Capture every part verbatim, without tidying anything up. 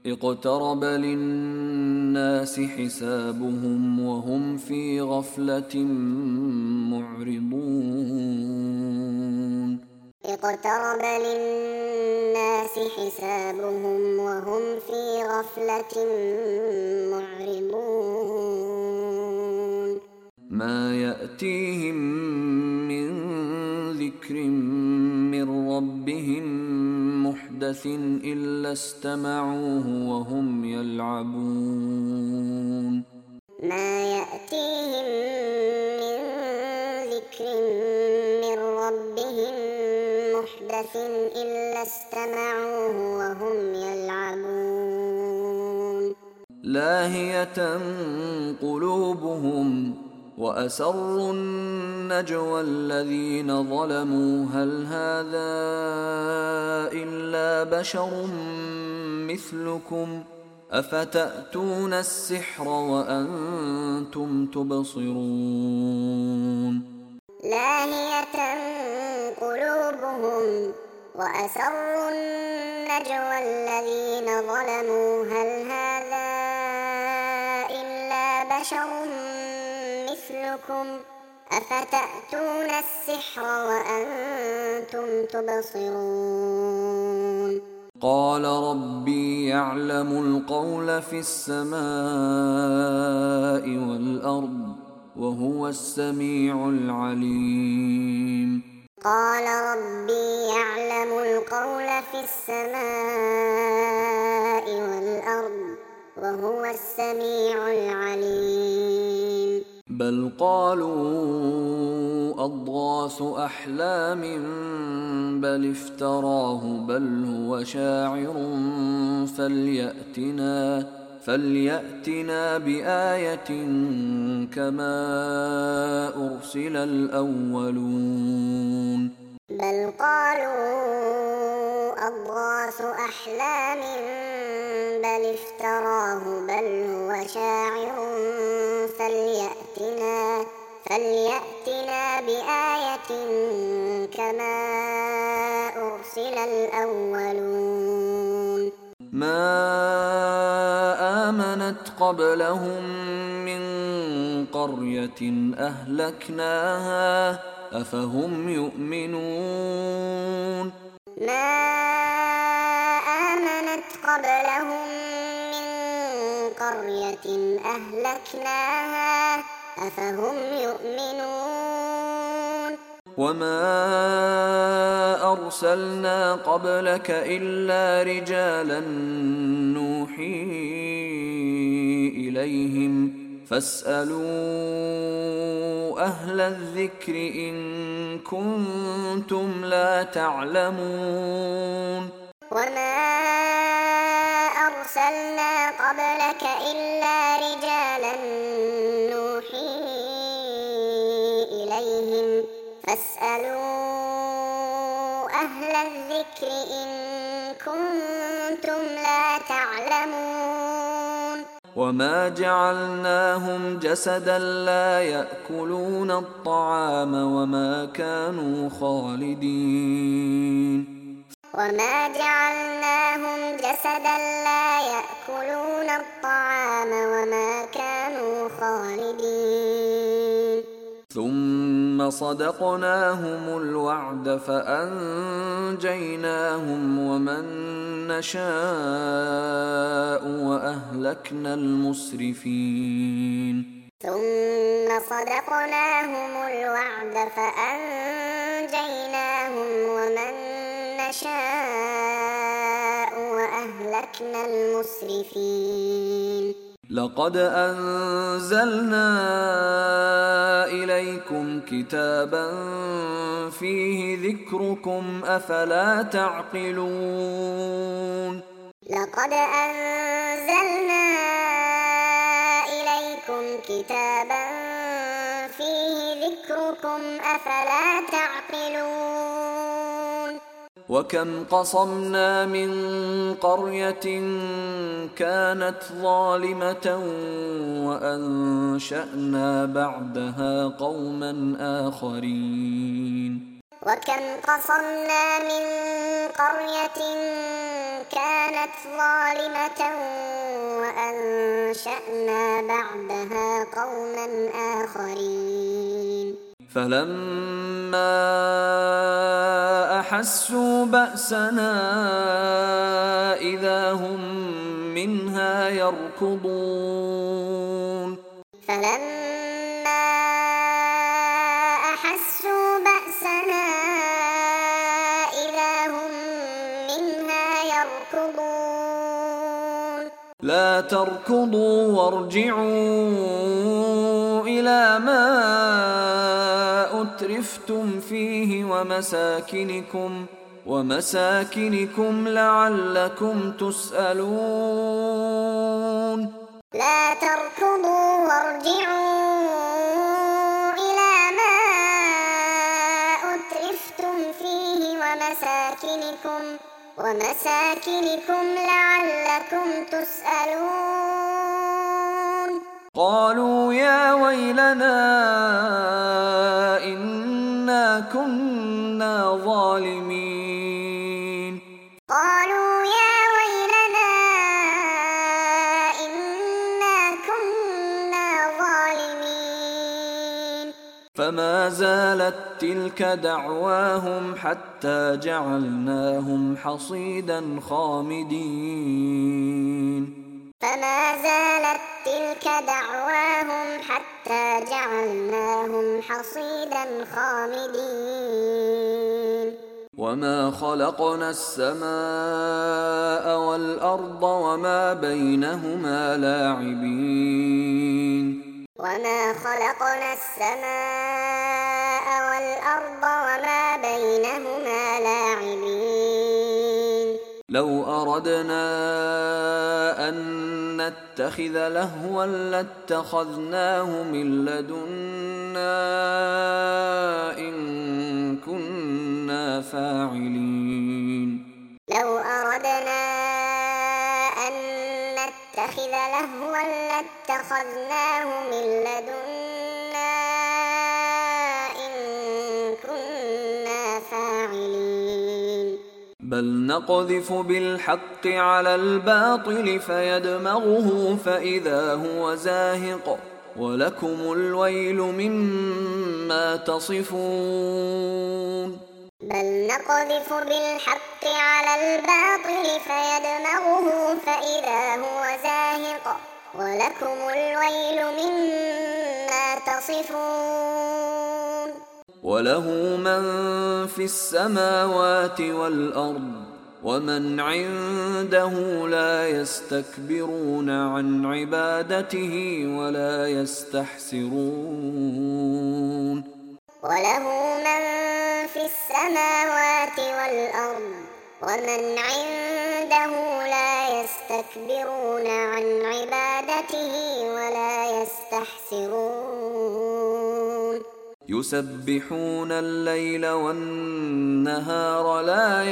اقترب للناس حسابهم وهم في غفلة معرضون اقترب للناس حسابهم وهم في غفلة معرضون ما يأتيهم من ذكر من ربهم محدث إلا استمعوه وهم يلعبون ما يأتيهم من ذكر من ربهم محدث إلا استمعوه وهم يلعبون لاهية قلوبهم وأسروا النجوى الذين ظلموا هل هذا إلا بشر مثلكم أفتأتون السحر وأنتم تبصرون لاهية قلوبهم وأسروا النجوى الذين ظلموا هل هذا إلا بشر مثلكم أفتأتون السحر وأنتم تبصرون قال ربي يعلم القول في السماء والأرض وهو السميع العليم قال ربي يعلم القول في السماء والأرض وهو السميع العليم بل قالوا أضغاث أحلام بل افتراه بل هو شاعر فليأتنا فليأتنا بآية كما أرسل الأولون بل قالوا أضغاث أحلام بل افتراه بل هو شاعر فليأتنا فليأتنا بآية كما أرسل الأولون ما آمنت قبلهم من قرية أهلكناها أفهم يؤمنون ما آمنت قبلهم من قرية أهلكناها أفهم يؤمنون وما أرسلنا قبلك إلا رجالا نوحي إليهم فاسألوا أهل الذكر إن كنتم لا تعلمون وما أرسلنا قبلك إلا رجالا نوحي إليهم فاسألوا أهل الذكر إن كنتم لا تعلمون وما جعلناهم جسدا لا يأكلون الطعام وما كانوا خالدين وما جعلناهم جسدا لا يأكلون الطعام وما كانوا خالدين ثم صدقناهم الوعد فأنجيناهم ومن نشاء وأهلكنا المسرفين ثم صدقناهم الوعد فأنجيناهم ومن نشاء وأهلكنا المسرفين لقد أنزلنا إليكم كتابا فيه ذكركم أفلا تعقلون لقد أنزلنا إليكم كتابا فيه ذكركم أفلا تعقلون وكم قصمنا من قرية كانت ظالمة وأنشأنا بعدها قوما آخرين وكم قصمنا من قرية كانت ظالمة وأنشأنا بعدها قوما آخرين فلما أحسوا بأسنا إذا هم منها يركضون فلما أحسوا بأسنا إذا هم منها يركضون لا تركضوا وارجعوا إلى ما أترفتم فيه ومساكنكم ومساكنكم لعلكم تسألون لا تركضوا وارجعوا إلى ما أترفتم فيه ومساكنكم ومساكنكم لعلكم تسألون قالوا يا ويلنا إنا كنا ظالمين قالوا يا ويلنا إنا كنا ظالمين فما زالت تلك دعواهم حتى جعلناهم حصيدا خامدين فما زالت تلك دعواهم حتى جعلناهم حصيدا خامدين وما خلقنا السماء والأرض وما بينهما لاعبين وما خلقنا السماء والأرض وما بينهما لاعبين لو أردنا أن نتخذ لهوا لاتخذناه من لدنا إن كنا فاعلين لو أردنا أن نتخذ لهوا لاتخذناه من لدنا إن كنا فاعلين بل نقذف بالحق على الباطل فيدمغه فإذا هو زاهق ولكم الويل مما تصفون بل نقذف بالحق على الباطل فيدمغه فإذا هو زاهق ولكم الويل مما تصفون وله من في السماوات والأرض ومن عنده لا يستكبرون عن عبادته ولا يستحسرون وله من في السماوات والأرض ومن عنده لا يستكبرون عن عبادته ولا يستحسرون يسبحون الليل والنهار لا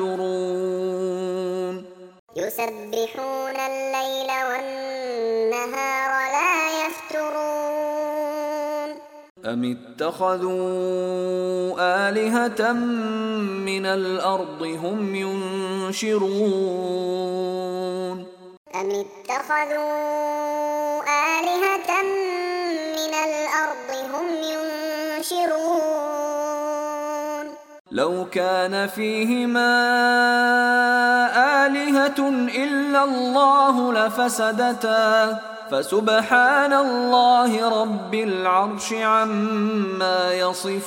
يفترون يسبحون الليل والنهار لا يفترون أم اتخذوا آلهة من الأرض هم ينشرون أم اتخذوا آلهة من الأرض هم ينشرون لو كان فيهما آلهة إلا الله لفسدتا فسبحان الله رب العرش عما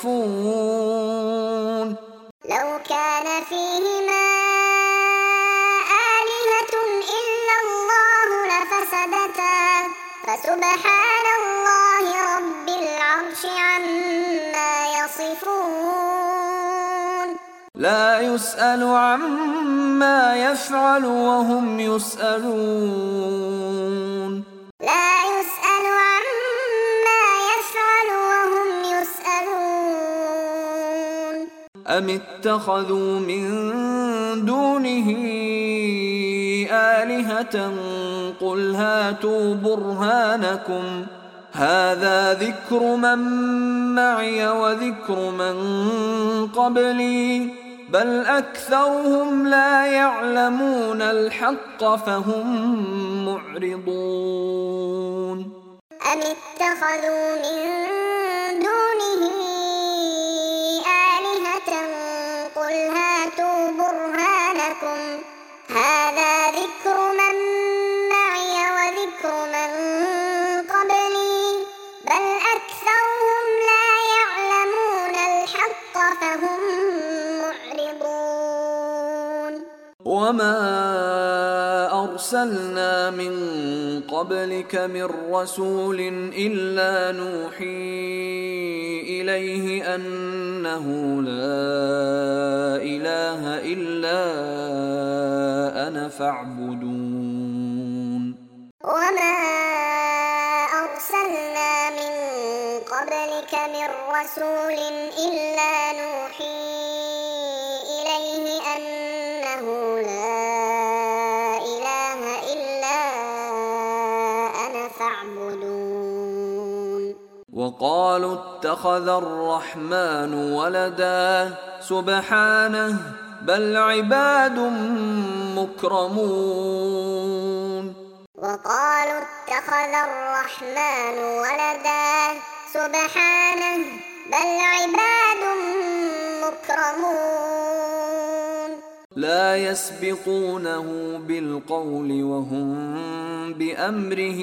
يصفون لو كان فيهما آلهة إلا الله لفسدتا فسبحان الله رب العرش عما يصفون لا يسأل عما يفعل وهم يسألون لا يسأل عما يفعل وهم يسألون أم اتخذوا من دونه آلهة قل هاتوا برهانكم هذا ذكر من معي وذكر من قبلي بل أكثرهم لا يعلمون الحق فهم معرضون أم اتخذوا من دونه آلهة قل هاتوا برهانكم هذا ذكر من معي وذكر من قبلي بل أكثرهم لا يعلمون الحق فهم معرضون وما أرسلنا من قبلك من رسول إلا نوحي إليه أنه لا إله إلا أنا فاعبدون وما أرسلنا من قبلك من رسول إلا نوحي إليه أنه لا إله إلا أنا فاعبدون وقالوا اتخذ الرحمن ولدا سبحانه بل عباد مكرمون وقالوا اتخذ الرحمن ولدا سبحانه بل عباد مكرمون لا يسبقونه بالقول وهم بأمره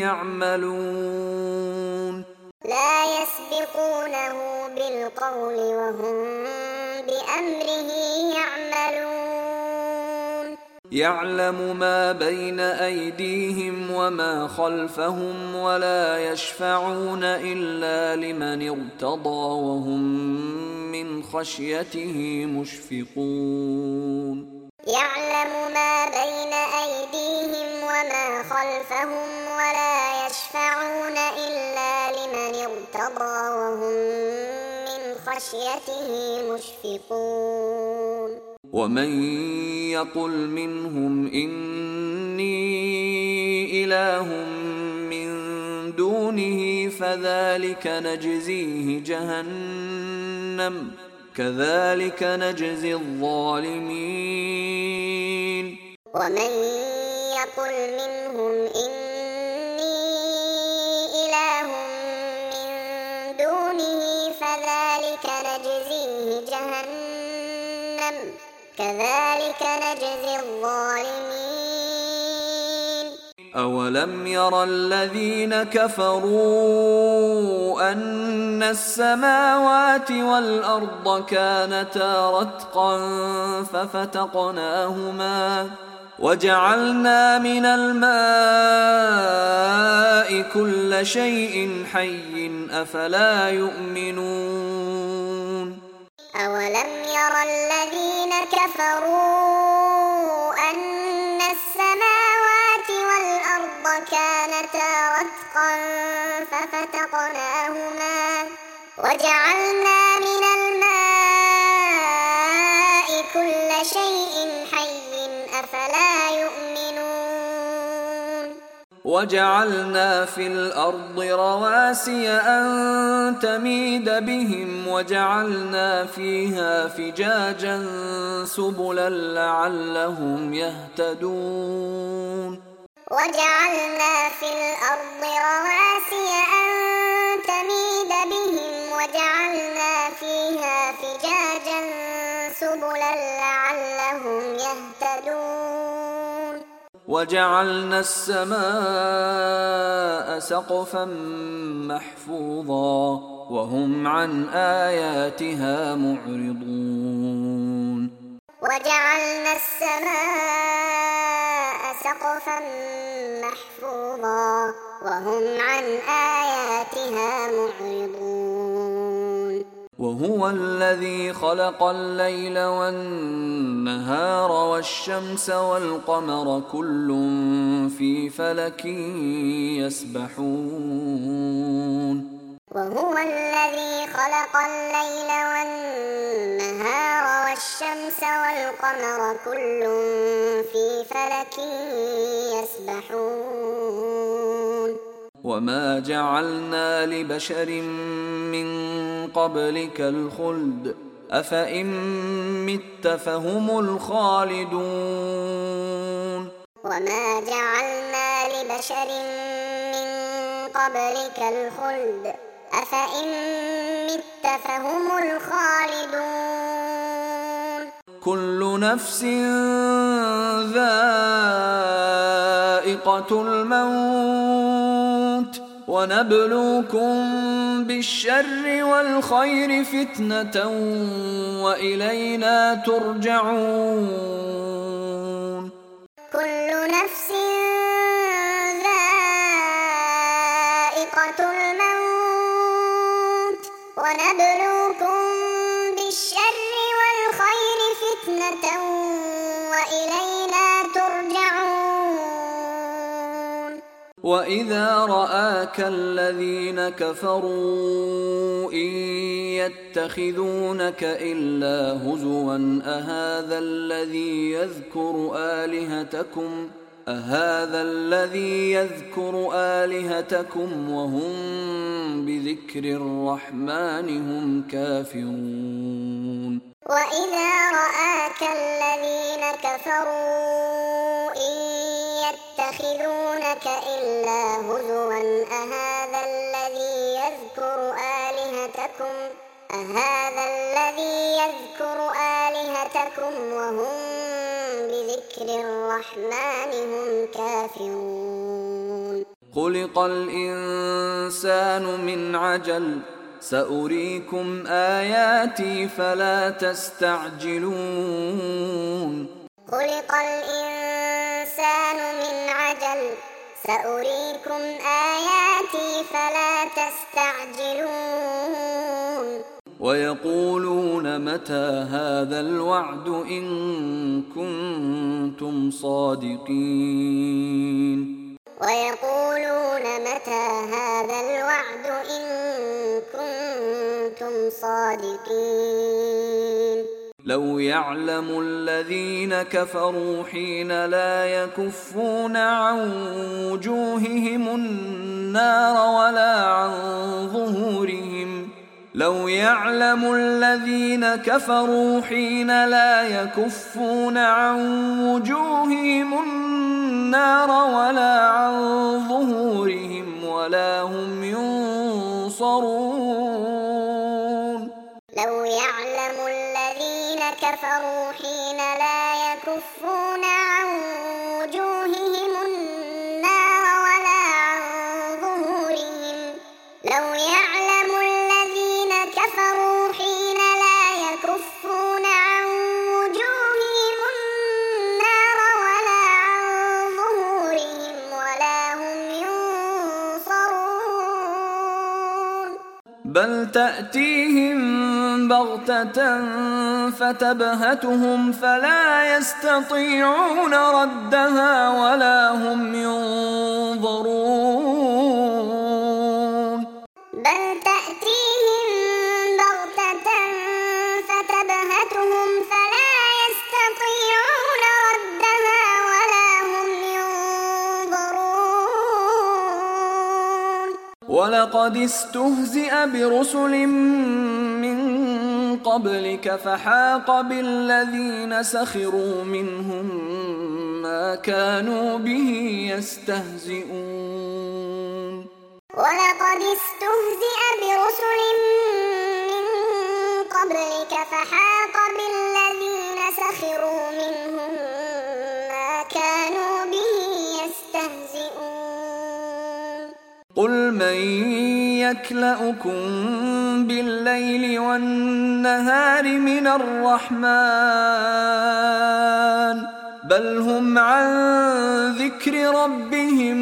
يعملون لا يسبقونه بالقول وهم بأمره يعملون يعلم ما بين أيديهم وما خلفهم ولا يشفعون إلا لمن ارتضى وهم من خشيته مشفقون يعلم ما بين أيديهم وما خلفهم ولا يشفعون إلا لمن ارتضى وهم من خشيته مشفقون ومن يقل منهم إني إله من دونه فذلك نجزيه جهنم كذلك نجزي الظالمين ومن يقل منهم إني إله من دونه فذلك نجزيه جهنم كذلك نجزي الظالمين أولم ير الذين كفروا أن السماوات والأرض كانتا رتقا ففتقناهما وجعلنا من الماء كل شيء حي أفلا يؤمنون أولم ير الذين كفروا أن السماوات والأرض كانتا رتقا ففتقناهما وجعلنا من الماء كل شيء حي أفلا يؤمنون وجعلنا في الأرض رواسي أن تميد بهم وجعلنا فيها فجاجا سبلا لعلهم يهتدون وجعلنا في الأرض رواسي أن تميد بهم وجعلنا فيها فجاجا سبلا لعلهم يهتدون وجعلنا السماء سقفا محفوظا وهم عن آياتها معرضون وجعلنا السماء سقفا محفوظا وهم عن آياتها معرضون وهو الذي خلق الليل والنهار والشمس والقمر كل في فلك يسبحون وهو الذي خلق الليل والنهار والشمس والقمر كل في فلك يسبحون وما جعلنا لبشر من قبلك الخلد أفإن مت فهم الخالدون وما جعلنا لبشر من قبلك الخلد أفإن مت فهم الخالدون كل نفس ذائقة الموت ونبلوكم بالشر والخير فتنة وإلينا ترجعون كل نفس ذائقة الموت ونبلوكم بالشر والخير فتنة وإلينا ترجعون وإذا رآك الذين كفروا إن يتخذونك إلا هزوا أهذا الذي يذكر آلهتكم أهذا الذي يذكر آلهتكم وهم بذكر الرحمن هم كافرون وإذا رآك الذين كفروا إن يتخذونك إلا هزوا أهذا الذي يذكر آلهتكم أهذا الذي يذكر آلهتكم وهم بذكر الرحمن هم كافرون خلق الإنسان من عجل سأريكم آياتي فلا تستعجلون خلق الإنسان من عجل سأريكم آياتي فلا تستعجلون ويقولون متى هذا الوعد إن كنتم صادقين ويقولون متى هذا الوعد إن كنتم صادقين لو يعلم الذين كفروا حين لا يكفون عن وجوههم النار ولا عن ظهورهم لو يعلم الذين كفروا حين لا يكفون عن وجوههم النار ولا عن ظهورهم ولا هم ينصرون لو يعلم الذين كفروا حين لا يكفون عن وجوههم النار ولا عن ظهورهم لو يعلم الذين كفروا حين لا يكفون عن وجوههم النار ولا عن ظهورهم ولا هم ينصرون بل تأتيهم بغتة فتبهتهم فلا يستطيعون ردها ولا هم ينظرون بل تأتيهم بغتة فتبهتهم فلا يستطيعون ردها ولا هم ينظرون ولقد استهزئ برسل من قبلك فحاق بالذين سخروا منهم ما كانوا به يستهزئون ولقد استهزئ برسل من قبلك فحاق بالذين سخروا منهم ما كانوا به يستهزئون قل من يكلؤكم بالليل والنهار من الرحمن بل هم عن ذكر ربهم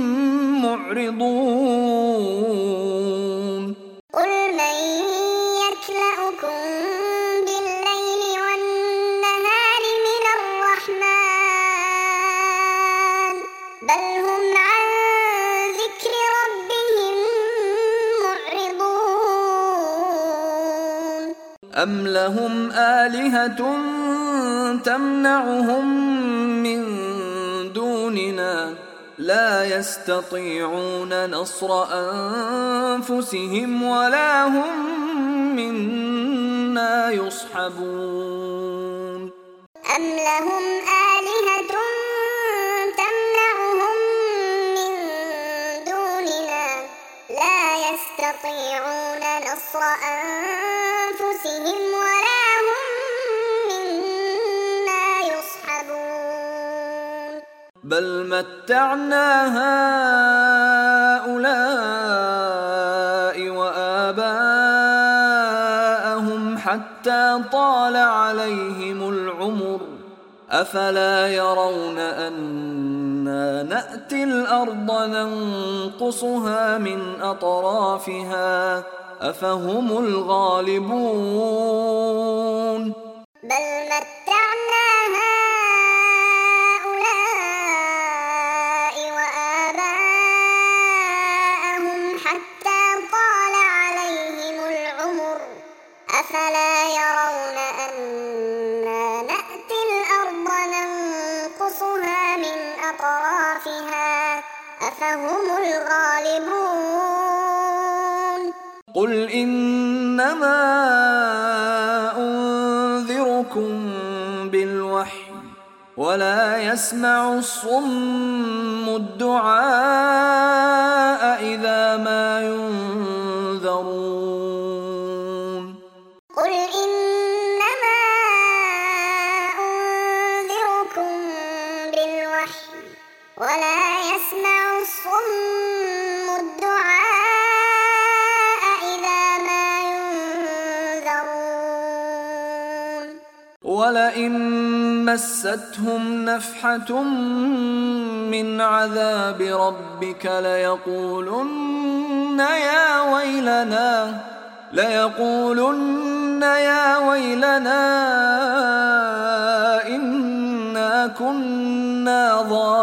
معرضون قل من يكلؤكم بالليل والنهار من الرحمن بل هم عن ذكر ربهم معرضون أم لهم آلهة تمنعهم من دوننا لا يستطيعون نصر أنفسهم ولا هم منا يصحبون أم لهم آلهة تمنعهم من دوننا لا يستطيعون نصر أنفسهم ولا هم منا يصحبون بل متعنا هؤلاء وآباءهم حتى طال عليهم العمر أفلا يرون أنا نأتي الأرض ننقصها من أطرافها أفهم الغالبون بل متعنا هؤلاء وآباءهم حتى طال عليهم العمر أفلا يرون أنا نأتي الأرض ننقصها من أطرافها أفهم الغالبون قل إنما أنذركم بالوحي ولا يسمع الصم الدعاء إذا ما ينذرون قل إنما أنذركم بالوحي ولا يسمع الصم الدعاء إذا ما ينذرون ولئن مستهم نفحة من عذاب ربك ليقولن يا ويلنا ليقولن يا ويلنا إنا كنا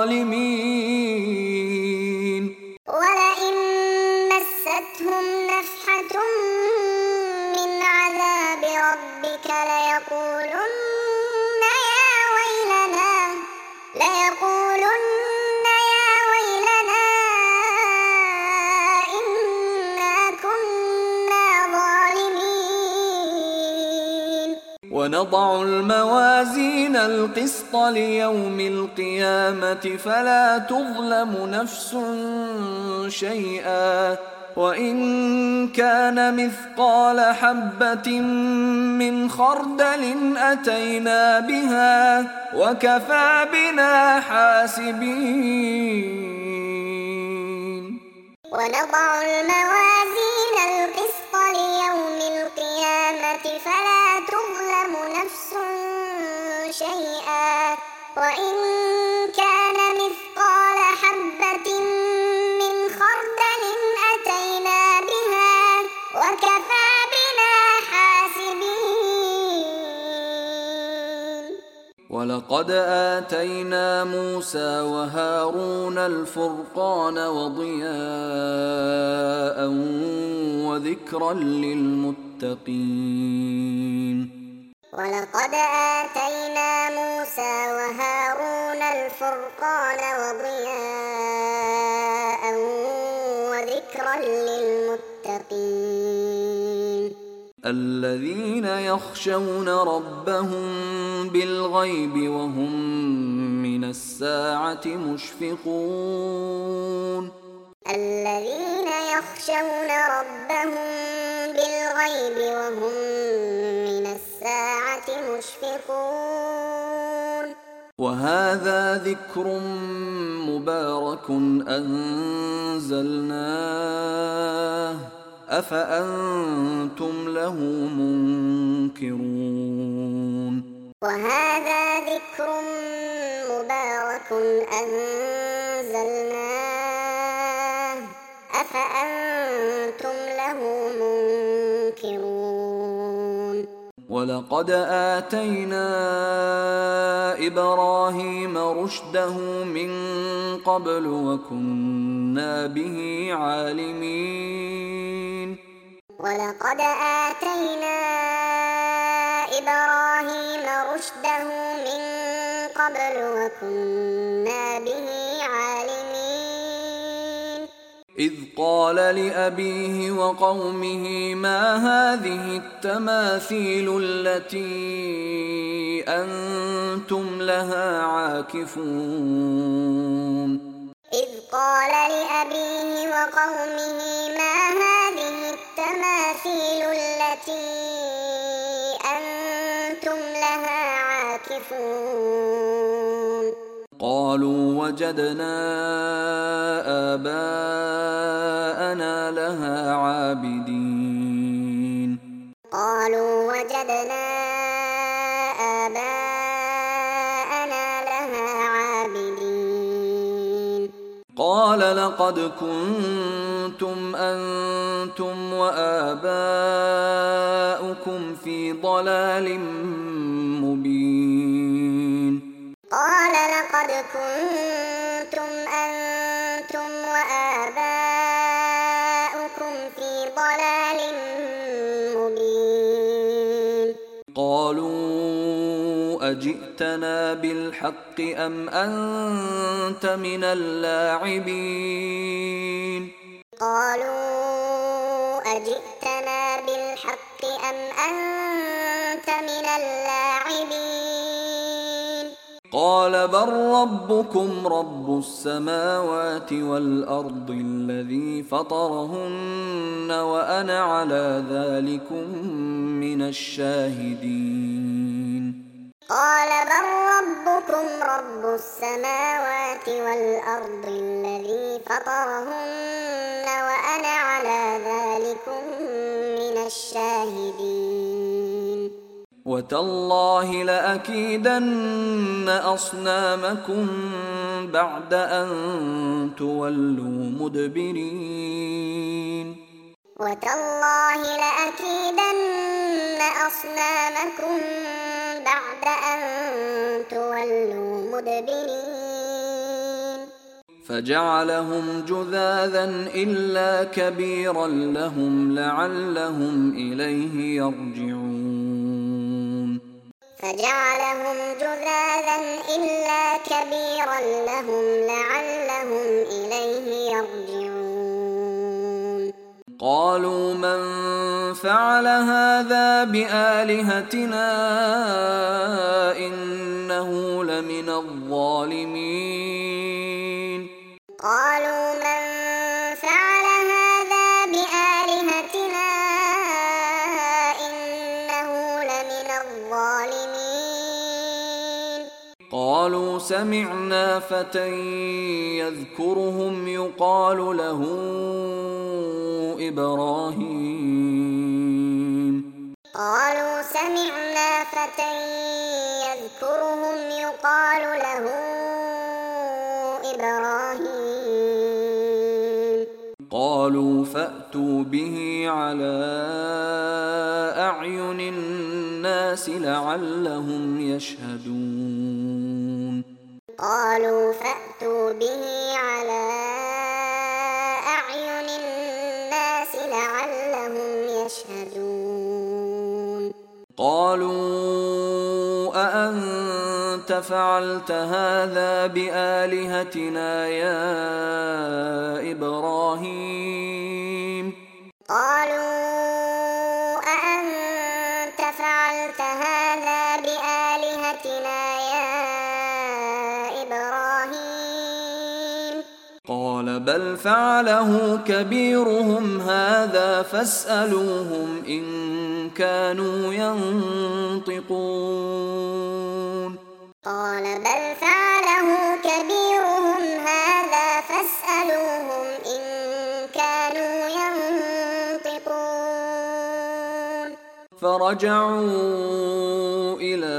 ظالمين ولئن مستهم نفحة من عذاب ربك ليقولن يا ويلنا ليقولن يا ويلنا إنا كنا ظالمين ونضع الموازين القسط ليوم القيامة فلا تظلم نفس شيئا وإن كان مثقال حبة من خردل أتينا بها وكفى بنا حاسبين ونضع الموازين القسط ليوم القيامة فلا تظلم نفس شيئا وإن كان مثقال حبة من خردل أتينا بها وكفى بنا حاسبين ولقد آتينا موسى وهارون الفرقان وضياء وذكرا للمتقين ولقد آتينا موسى وهارون الفرقان وضياء وذكرا للمتقين الذين يخشون ربهم بالغيب وهم من الساعة مشفقون الذين يخشون ربهم بالغيب وهم من الساعة مشفقون وهذا ذكر مبارك أنزلناه أفأنتم له منكرون وهذا ذكر مبارك أنزلناه أفأنتم له منكرون ولقد آتينا إبراهيم رشده من قبل وكنا به عالمين ولقد آتينا إبراهيم رشده من قبل وكنا به عالمين إذ قال لأبيه وقومه ما هذه التماثيل التي أنتم لها عاكفون إذ قال لأبيه وقومه ما هذه التماثيل التي أنتم لها عاكفون قالوا وجدنا آباءنا لها عابدين قالوا وجدنا آباءنا لها عابدين قال لقد كنتم أنتم وآباؤكم في ضلال مبين قال لقد كنتم أنتم وآباؤكم في ضلال مبين قالوا أجئتنا بالحق أم أنت من اللاعبين قالوا أجئتنا بالحق أم أنت من اللاعبين قال بل ربكم رب السماوات والأرض الذي فطرهن وأنا على ذلكم من الشاهدين قال بل ربكم رب السماوات والأرض الذي فطرهن وأنا على ذلكم من الشاهدين وتالله لأكيدن أصنامكم بعد أن تولوا مدبرين وتالله لأكيدن أصنامكم بعد أن تولوا مدبرين فجعلهم جذاذا إلا كبيرا لهم لعلهم إليه يرجعون فجعلهم جذاذا إلا كبيرا لهم لعلهم إليه يرجعون قالوا من فعل هذا بآلهتنا إنه لمن الظالمين قالوا من فعل هذا بآلهتنا إنه لمن الظالمين قالوا سمعنا فتى يذكرهم يقال له إبراهيم قالوا سمعنا فتى يذكرهم يقال له إبراهيم قالوا فأتوا به على أعين الناس لعلهم يشهدون قالوا فأتوا به على أعين الناس لعلهم يشهدون قالوا أأنت فعلت هذا بآلهتنا يا إبراهيم قالوا أأنت فعلت هذا بآلهتنا يا إبراهيم قال بل فعله كبيرهم هذا فاسألوهم إن كانوا ينطقون قال بل فعله كبيرهم هذا فاسألوهم إن كانوا ينطقون فرجعوا إلى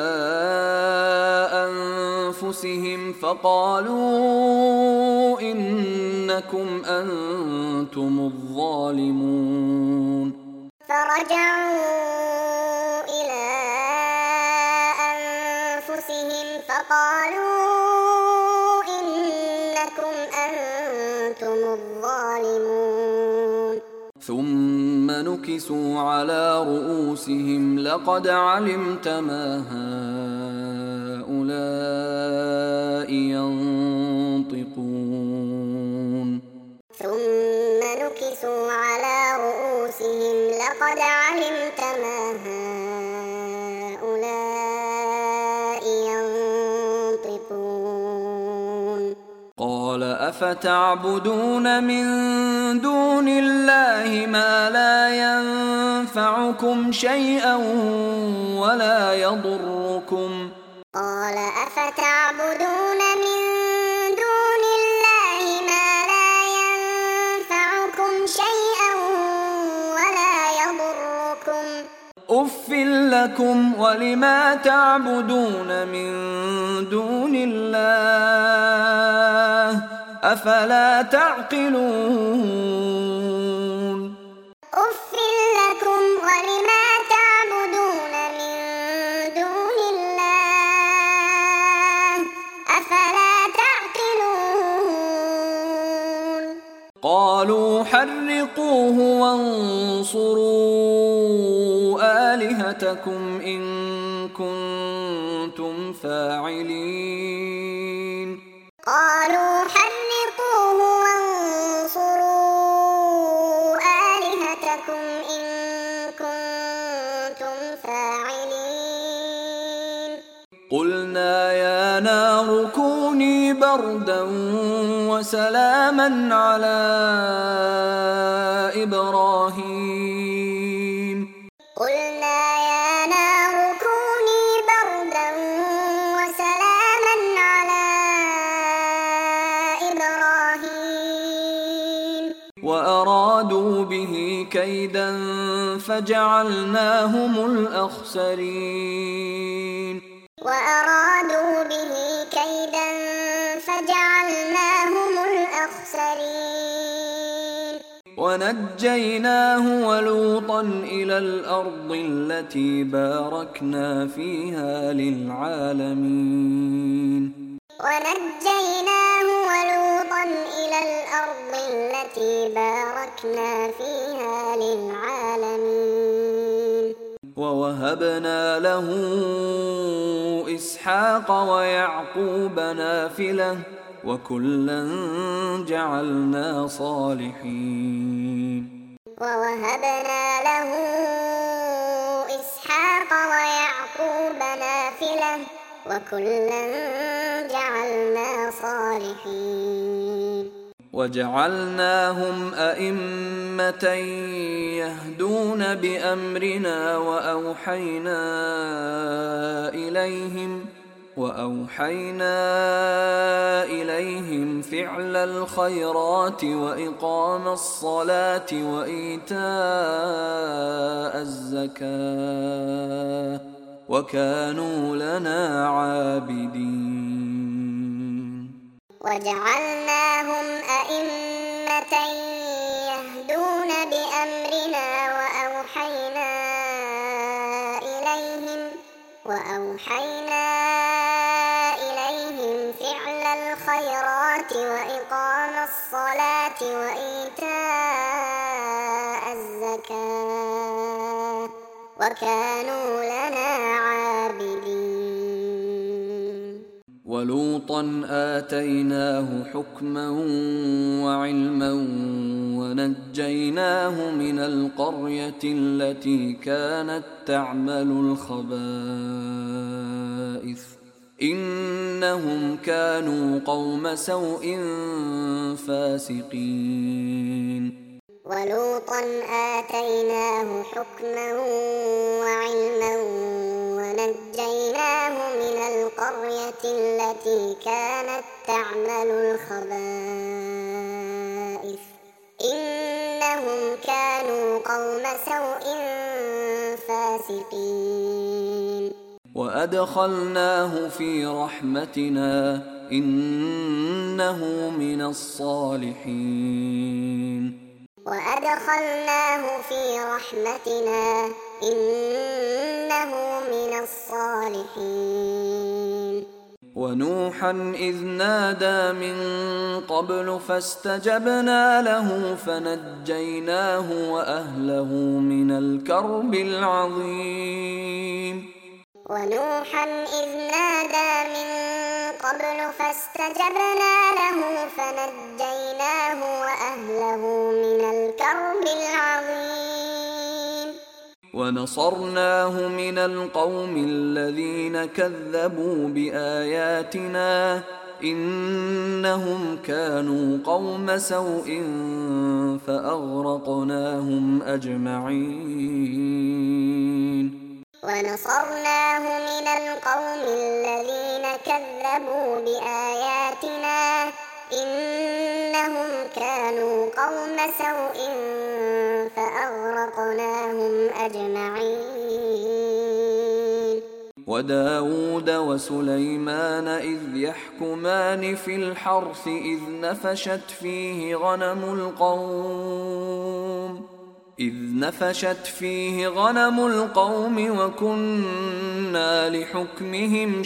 أنفسهم فقالوا إنكم أنتم الظالمون فرجعوا إلى أنفسهم فقالوا إنكم أنتم الظالمون ثم نكسوا على رؤوسهم لقد علمت ما هؤلاء ينطقون ثم لقد علمت ما هؤلاء ينطقون قال أفتعبدون من دون الله ما لا ينفعكم شيئا ولا يضركم قال أفتعبدون من دون الله ما لا ينفعكم شيئا ولا يضركم أف لكم ولما تعبدون من دون الله أفلا تعقلون أف لكم ولما تعبدون من دون الله أفلا تعقلون قالوا حرقوه وانصروا آلهتكم إن كنتم فاعلين قالوا حرقوه وانصروا آلهتكم إن كنتم فاعلين قلنا يا نار كوني بردا وسلاما على إبراهيم قلنا يا نار كوني بردا وسلاما على إبراهيم وأرادوا به كيدا فجعلناهم الأخسرين وأرادوا به كيدا فجعلناهم الأخسرين ونجيناه ولوطا إلى الأرض التي باركنا فيها للعالمين ونجيناه ولوطا إلى الأرض التي باركنا فيها للعالمين ووهبنا له إسحاق ويعقوب نافلة وكلا جعلنا صالحين ووهبنا له إسحاق ويعقوب نافلة وكلا جعلنا صالحين وجعلناهم أئمة يهدون بأمرنا وأوحينا إليهم وأوحينا إليهم فعل الخيرات وإقام الصلاة وإيتاء الزكاة وكانوا لنا عابدين وجعلناهم أئمة يهدون بأمرنا وأوحينا إليهم وأوحينا إليهم فعل الخيرات وإقام الصلاة وإيتاء الزكاة وكانوا لنا عابدين ولوطا آتيناه حكما وعلما ونجيناه من القرية التي كانت تعمل الخبائث إنهم كانوا قوم سوء فاسقين ولوطا آتيناه حكما وعلما ونجيناه من القرية التي كانت تعمل الخبائث إنهم كانوا قوم سوء فاسقين وأدخلناه في رحمتنا إنه من الصالحين وأدخلناه في رحمتنا إنه من الصالحين ونوحا إذ نادى من قبل فاستجبنا له فنجيناه وأهله من الكرب العظيم ونوحا إذ نادى من قبل فاستجبنا له فنجيناه وأهله من الكرب العظيم ونصرناه من القوم الذين كذبوا بآياتنا إنهم كانوا قوم سوء فأغرقناهم أجمعين. ونصرناه من القوم الذين كذبوا بآياتنا إنهم كانوا قوم سوء فأغرقناهم أجمعين. وداود وسليمان إذ يحكمان في الحرث إذ نفشت فيه غنم القوم إذ نفشت فيه غنم القوم وكنا لحكمهم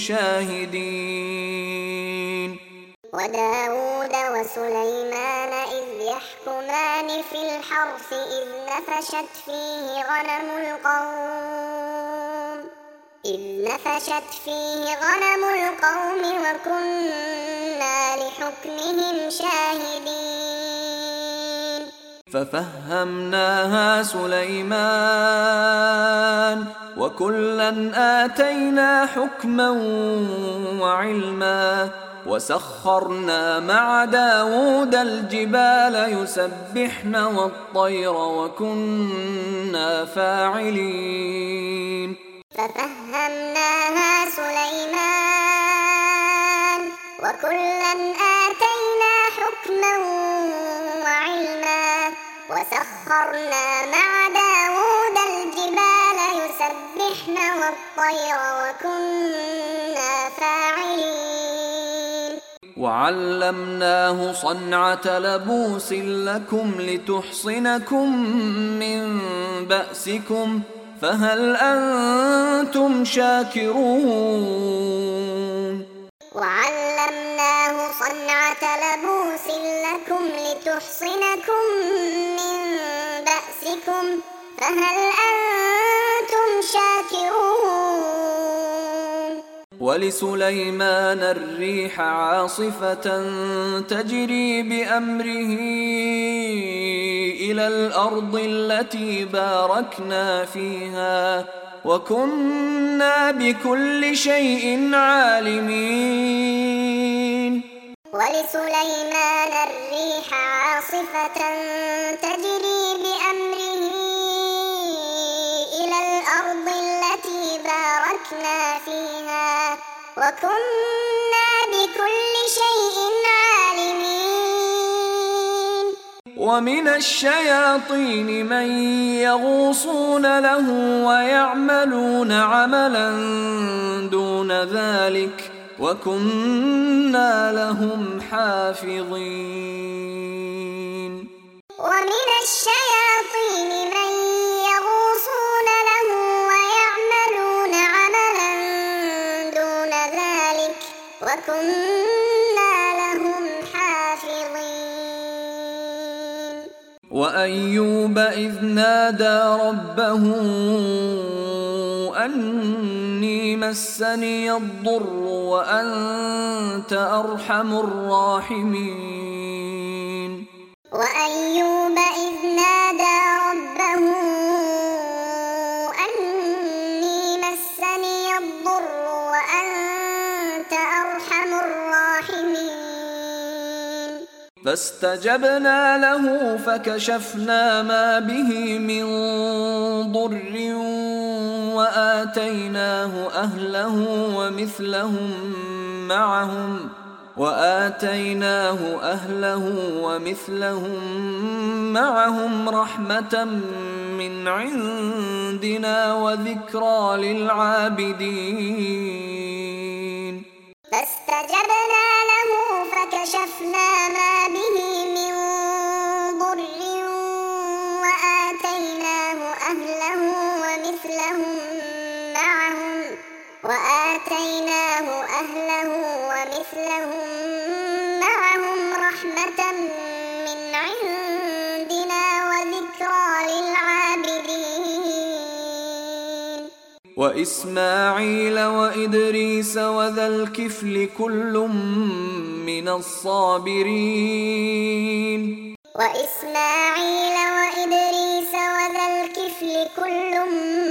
شاهدين. وداود وسليمان إذ يحكمان في الحرث إذ نفشت فيه غنم القوم إذ نفشت فيه غنم القوم وكنا لحكمهم شاهدين. ففهمناها سليمان وكلا آتينا حكما وعلما وسخرنا مع داود الجبال يسبحن والطير وكنا فاعلين. ففهمناها سليمان وكلا آتينا حكما وعلما وسخرنا مع داود الجبال يسبحن والطير وكنا فاعلين. وعلمناه صنعة لبوس لكم لتحصنكم من بأسكم فهل أنتم شاكرون. وعلمناه صنعة لبوس لكم لتحصنكم من بأسكم فهل أنتم شاكرون. ولسليمان الريح عاصفة تجري بأمره إلى الأرض التي باركنا فيها وكنا بكل شيء عالمين. ولسليمان الريح عاصفة تجري بأمره إلى الأرض التي باركنا فيها وكنا بكل شيء عالمين. ومن الشياطين من يغوصون له ويعملون عملا دون ذلك وكنا لهم حافظين. ومن الشياطين من يغوصون له ويعملون عملا دون ذلك وكنا لهم حافظين. وأيوب إذ نادى ربه أني مسني الضر وأنت أرحم الراحمين. وأيوب إذ نادى ربه أني مسني الضر وأنت أرحم الراحمين. فاستجبنا له فكشفنا ما به من ضر وآتيناه أهله ومثلهم معهم وآتيناه أهله ومثلهم معهم رحمة من عندنا وذكرى للعابدين. فاستجبنا له فكشفنا ما به من ضر وآتيناه أهله ومثلهم معهم وآتيناه أهله ومثلهم معهم رحمة من عندنا وذكرى للعابدين. وإسماعيل وإدريس وذا الكفل كل من الصابرين. وإسماعيل وإدريس وذا الكفل كل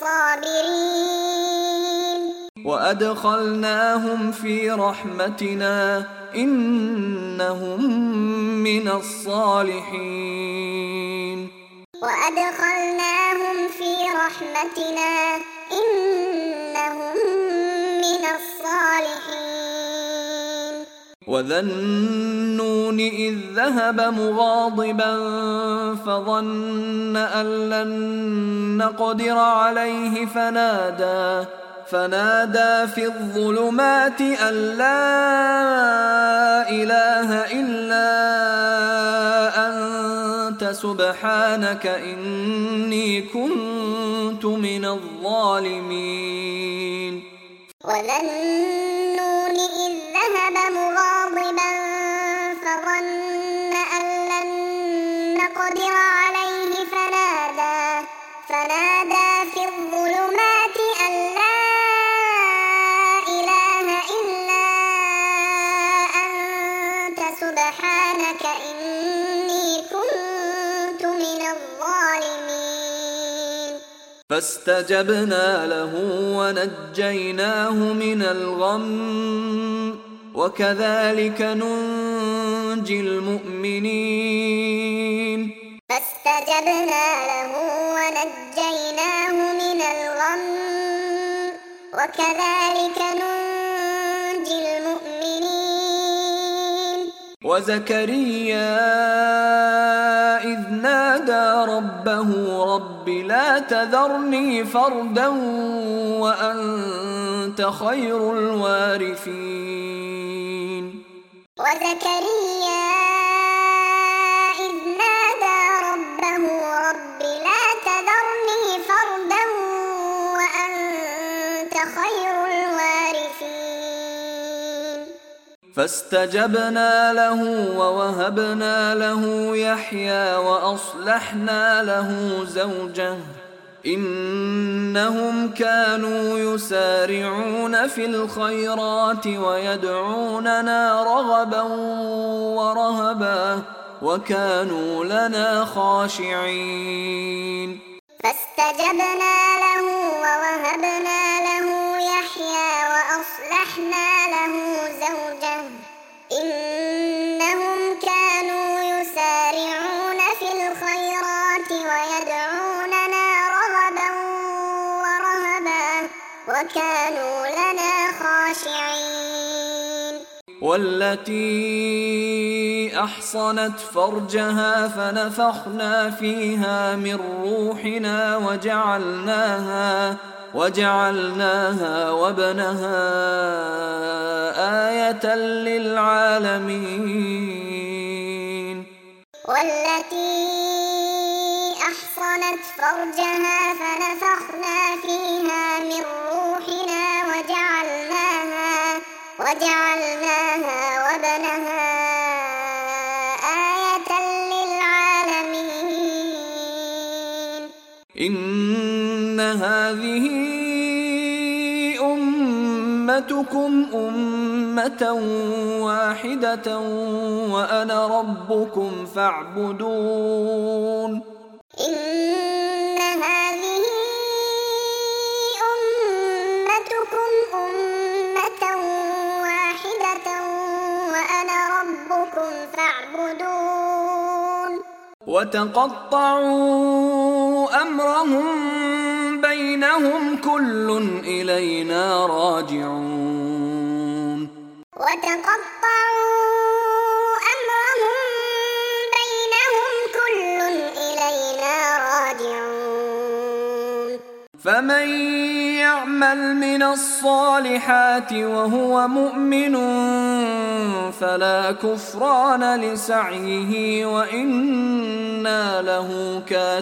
الصابرين وأدخلناهم في رحمتنا إنهم من الصالحين وأدخلناهم في رحمتنا إنهم من الصالحين وذا النون إذ ذهب مغاضبا فظن أن لن نقدر عليه فنادى فنادى في الظلمات أن لا إله إلا أنت سبحانك إني كنت من الظالمين وذا النون إذ ذهب مغاضبا فظن أن لن نقدر عليه فنادى فنادى في الظلمات أن لا إله إلا أنت سبحانك إني كنت من الظالمين فاستجبنا له ونجيناه من الغم وكذلك ننجي المؤمنين فاستجبنا له ونجيناه من الغم وكذلك ننجي المؤمنين وزكريا إذ نادى ربه رب لا تذرني فردا وأنت خير الوارثين وزكريا إذ نادى ربه رب لا تذرني فردا وأنت خير الوارثين فاستجبنا له ووهبنا له يحيى وأصلحنا له زوجه إنهم كانوا يسارعون في الخيرات ويدعوننا رغبا ورهبا وكانوا لنا خاشعين فاستجبنا له ووهبنا له يحيى وأصلحنا له زوجه إنهم كانوا يسارعون في الخيرات ويدعوننا رغبا ورهبا وكانوا لنا خاشعين والتي أحصنت فرجها فنفخنا فيها من روحنا وجعلناها وجعلناها وابنها آية للعالمين والتي أحصنت فرجها فنفخنا فيها من روحنا وجعلناها وجعلناها وابنها آية للعالمين إن هذه أمتكم أمة واحدة وأنا ربكم فاعبدون إن هذه أمتكم أمة واحدة وأنا ربكم فاعبدون وتقطعوا أمرهم بينهم كل إلينا راجعون وتقطعوا أمرهم بينهم كل إلينا راجعون فمن يعمل من الصالحات وهو مؤمن فلا كفران لسعيه وإنا له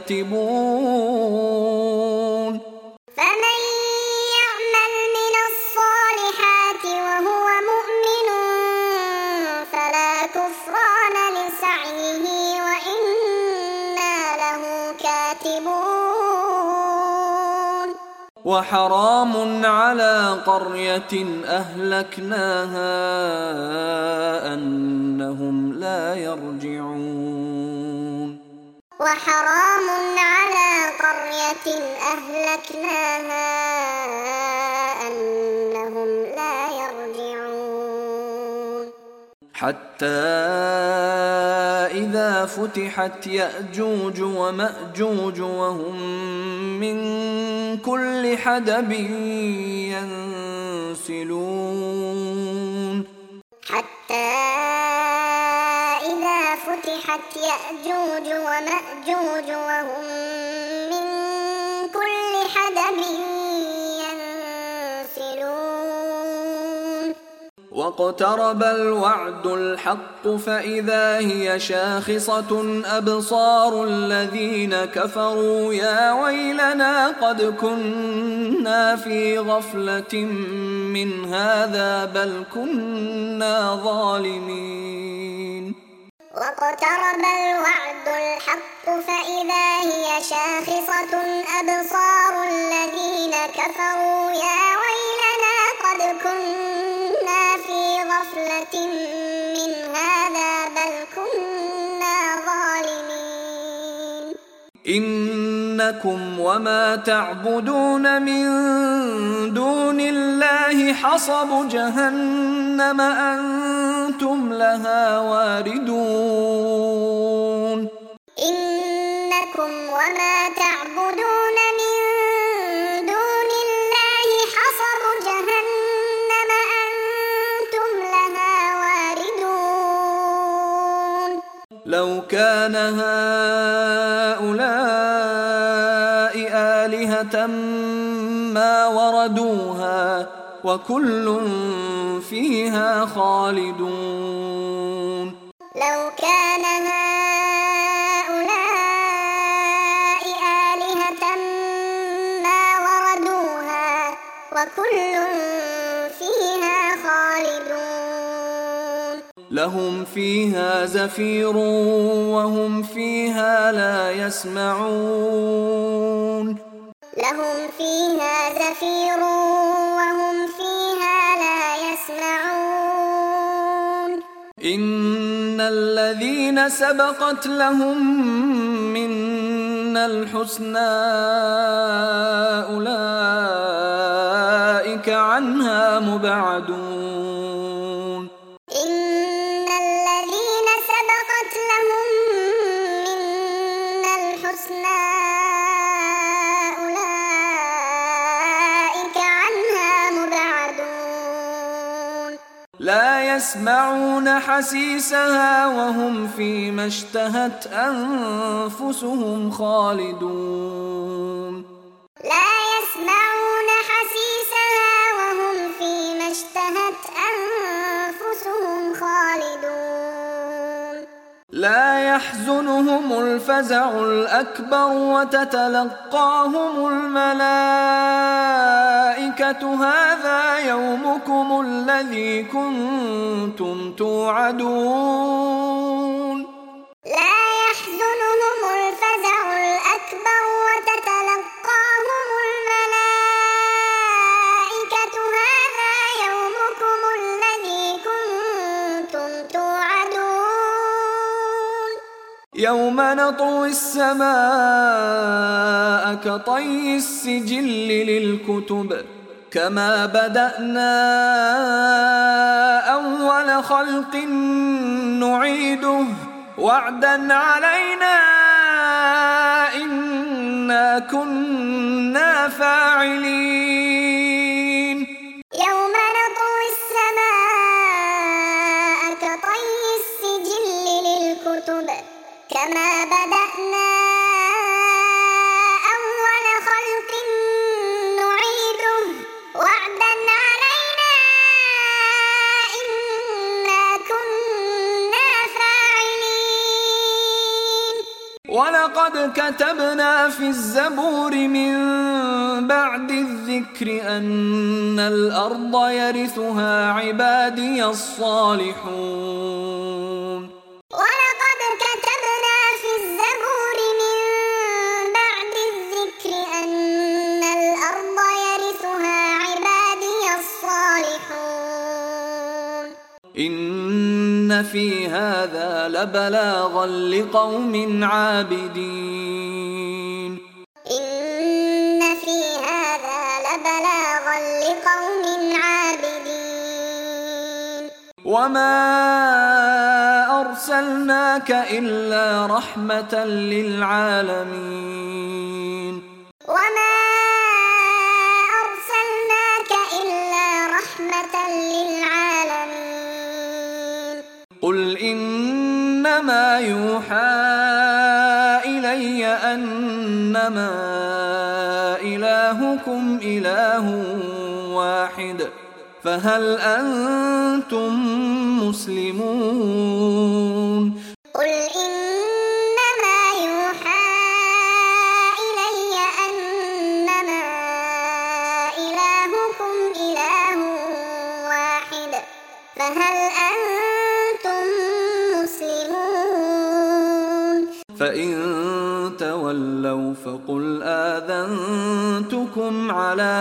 كاتبون فمن يعمل من الصالحات وهو مؤمن فلا كفران لسعيه وإنا له كاتبون وحرام على قرية أهلكناها أنهم لا يرجعون وحرام على قرية أهلكناها أنهم لا يرجعون حتى إذا فتحت يأجوج ومأجوج وهم من كل حدب ينسلون حتى إذا فتحت يأجوج ومأجوج وهم من كل حدب ينسلون واقترب الوعد الحق فإذا هي شاخصة أبصار الذين كفروا يا ويلنا قد كنا في غفلة من هذا بل كنا ظالمين واقترب الوعد الحق فإذا هي شاخصة أبصار الذين كفروا يا ويلنا قد كنا في غفلة من هذا بل كنا ظالمين إنكم وما تعبدون من دون الله حصب جهنم أنتم لها واردون إنكم وما تعبدون من دون الله حصب جهنم أنتم لها واردون لو كان هؤلاء آلهة ما وردوها وكل فيها خالدون لو كان هؤلاء آلهة ما وردوها وكل فيها خالدون لهم فيها زفير وهم فيها لا يسمعون لهم فيها زفير وهم فيها لا يسمعون إن الذين سبقت لهم منا الحسنى أولئك عنها مبعدون إن الذين سبقت لهم منا الحسنى أولئك عنها مبعدون لا يسمعون حسيسها وهم فيما اشتهت أنفسهم خالدون لا يسمعون حسيسها وهم فيما اشتهت أنفسهم خالدون لا يحزنهم الفزع الأكبر وتتلقاهم الملائكة هذا يومكم الذي كنتم توعدون لا يحزنهم الفزع الأكبر وتتلقاهم الملائكة هذا يومكم الذي كنتم توعدون يوم نطوي السماء كطي السجل للكتب كما بدأنا أول خلق نعيده وعدا علينا إنا كنا فاعلين يوم نطوي السماء كطي السجل للكتب كما بدأنا أول خلق نعيده وعدا علينا إنا كنا فاعلين ولقد كتبنا في الزبور من بعد الذكر أن الأرض يرثها عبادي الصالحون ولقد كتبنا في الزبور من بعد الذكر أن الأرض يرثها عبادي الصالحون إن إن في هذا لبلاغا لقوم عابدين إن في هذا لبلاغا لقوم عابدين وما أرسلناك إلا رحمة للعالمين وما أرسلناك إلا رحمة للعالمين قل إنما يوحى إلي أنما إلهكم إله واحد فهل أنتم مسلمون قل إنما يوحى إلي أنما إلهكم إله واحد فهل أنتم مسلمون فإن تولوا فقل آذنتكم على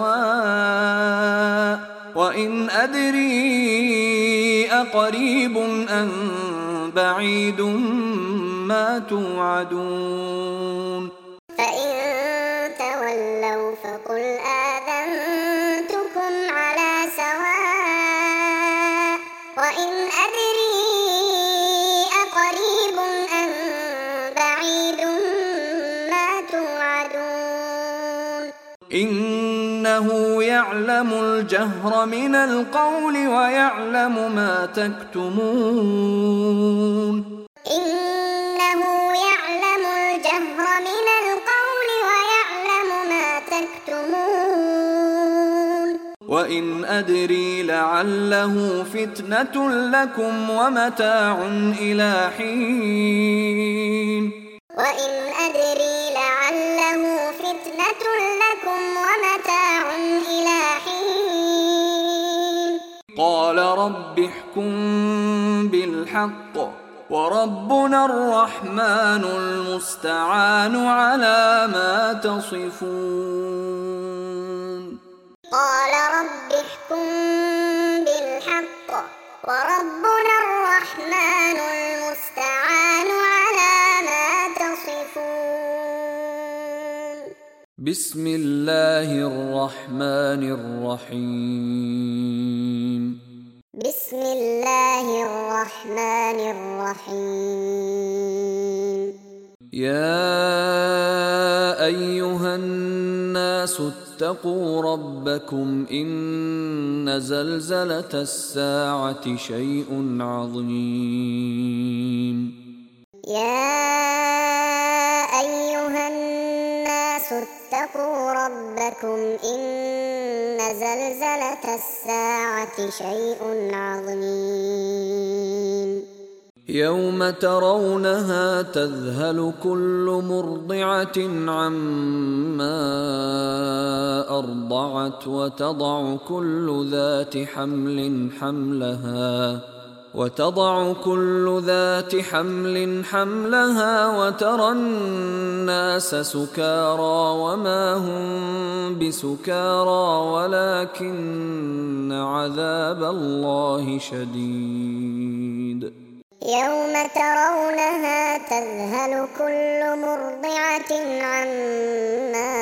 سواء وإن أدري أقريب أم بعيد ما توعدون فإن تولوا فقل آذنتكم على سواء وإن أدري أقريب أم بعيد ما توعدون إنه يعلم الجهر من القول ويعلم ما تكتمون إنه يعلم الجهر من القول ويعلم ما تكتمون وإن أدري لعله فتنة لكم ومتاع إلى حين وإن أدري لعله فتنة لكم ومتاع إلى حين قال رب احكم بالحق وربنا الرحمن المستعان على ما تصفون قال رب احكم بالحق وربنا الرحمن المستعان على ما تصفون بسم الله الرحمن الرحيم بسم الله الرحمن الرحيم يا أيها الناس اتقوا ربكم إن زلزلة الساعة شيء عظيم يا أيها الناس اتقوا ربكم إن زلزلة الساعة شيء عظيم يوم ترونها تذهل كل مرضعة عما أرضعت وتضع كل ذات حمل حملها وتضع كل ذات حمل حملها وترى الناس سكارى وما هم بسكارى ولكن عذاب الله شديد يوم ترونها تذهل كل مرضعة عما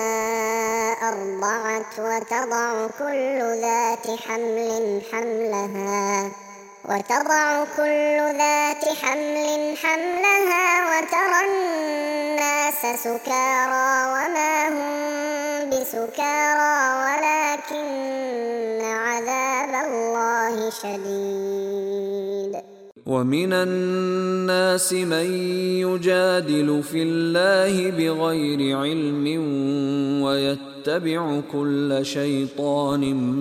أرضعت وتضع كل ذات حمل حملها وتضع كل ذات حمل حملها وترى الناس سكارى وما هم بسكارى ولكن عذاب الله شديد ومن الناس من يجادل في الله بغير علم ويتبع كل شيطان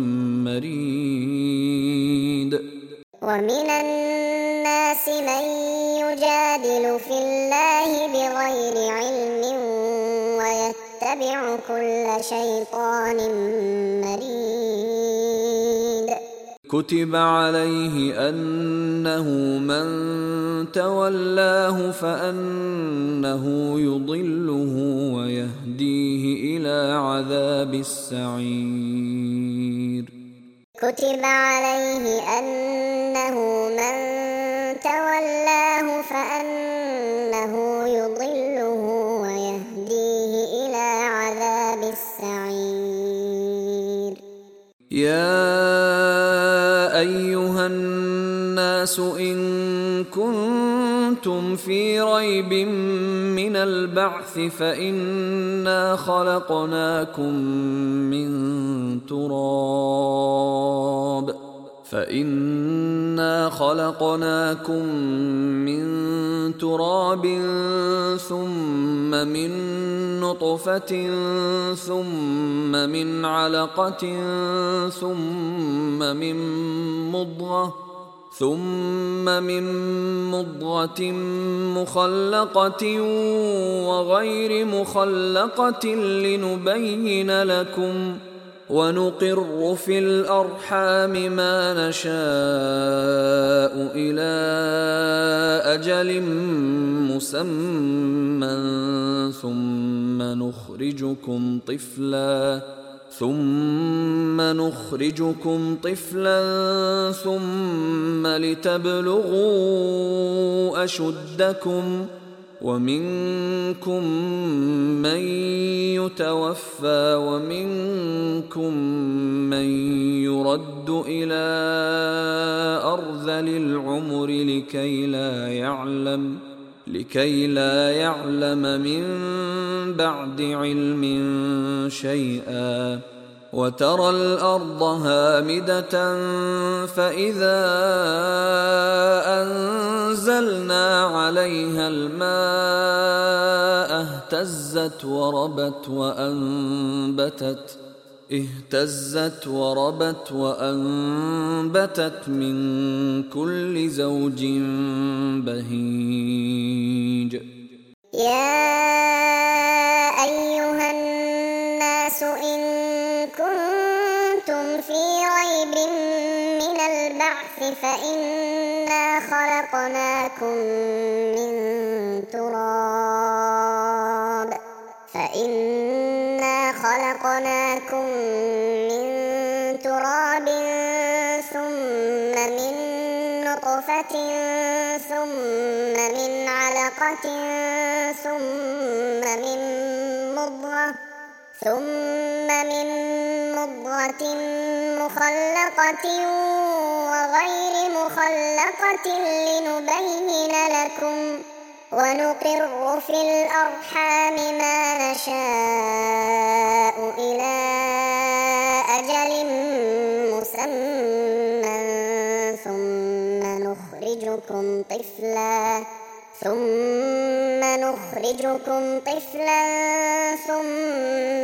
مريد ومن الناس من يجادل في الله بغير علم ويتبع كل شيطان مريد كتب عليه أنه من تولاه فأنه يضله ويهديه إلى عذاب السعير كتب عليه أنه من تولاه فأنه يضله ويهديه إلى عذاب السعير. يا أيها الناس إن كنتم في ريب من البعث فإنا خلقناكم من تراب فإنا خلقناكم من تراب ثم من نطفة ثم من علقة ثم من مضغة ثم من مضغة مخلقة وغير مخلقة لنبين لكم ونقر في الأرحام ما نشاء إلى أجل مسمى ثم نخرجكم طفلا ثم نخرجكم طفلا ثم لتبلغوا أشدكم ومنكم من يتوفى ومنكم من يرد إلى أرذل العمر لكي لا يعلم لكي لا يعلم من بعد علم شيئا. وترى الأرض هامدة فإذا أنزلنا عليها الماء اهتزت وربت وأنبتت اهتزت وربت وأنبتت من كل زوج بهيج. يا أيها الناس إن كنتم في ريب من البعث فإنا خلقناكم من تراب فإنا خلقناكم من تراب ثم من نطفة ثم من علقة ثم من مضغة ثم من مضغة مخلقة وغير مخلقة لنبين لكم ونقر في الأرحام ما نشاء إلى أجل مسمى ثم نخرجكم طفلا ثم نخرجكم طفلا ثم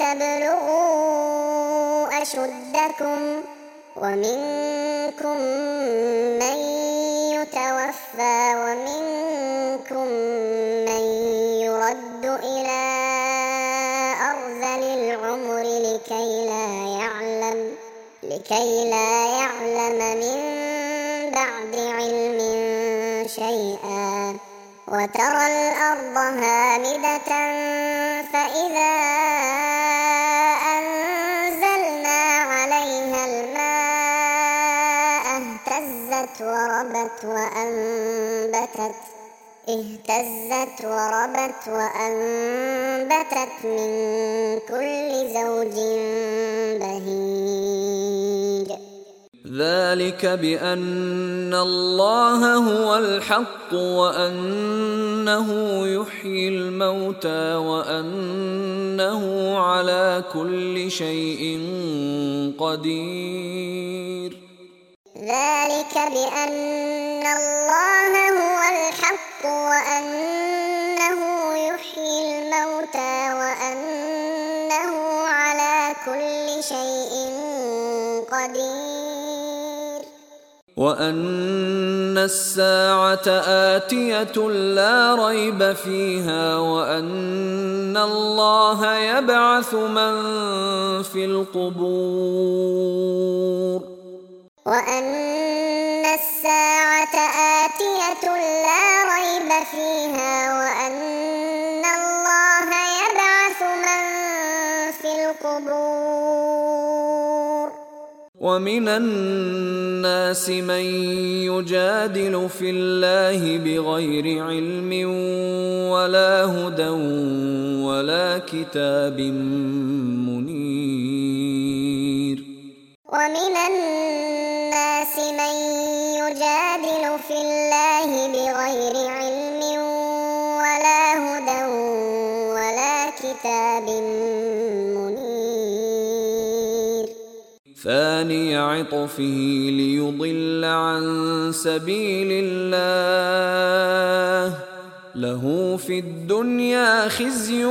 لتبلغوا أشدكم ومنكم من يتوفى ومنكم من يرد إلى أرذل العمر لكي لا يعلم لكي لا يعلم من بعد علم شيئا. وترى الأرض هامدة فإذا أنزلنا عليها الماء اهتزت وربت وأنبتت اهتزت وربت وأنبتت من كل زوج بهيج. ذلك بأن الله هو الحق وأنه يحيي الموتى وأنه على كل شيء قدير. ذلك بأن الله هو الحق وأنه يحيي الموتى وأنه على كل شيء قدير وأن الساعة آتية لا ريب فيها وأن الله يبعث من في القبور وأن الساعة آتية لا ريب فيها وأن الله يبعث من في القبور ومن الناس الناس من يجادل في الله بغير علم ولا هدى ولا كتاب منير ومن الناس من يجادل في الله بغير علم ولا هدى ولا كتاب منير ثاني عطفه ليضل عن سبيل الله له في الدنيا خزي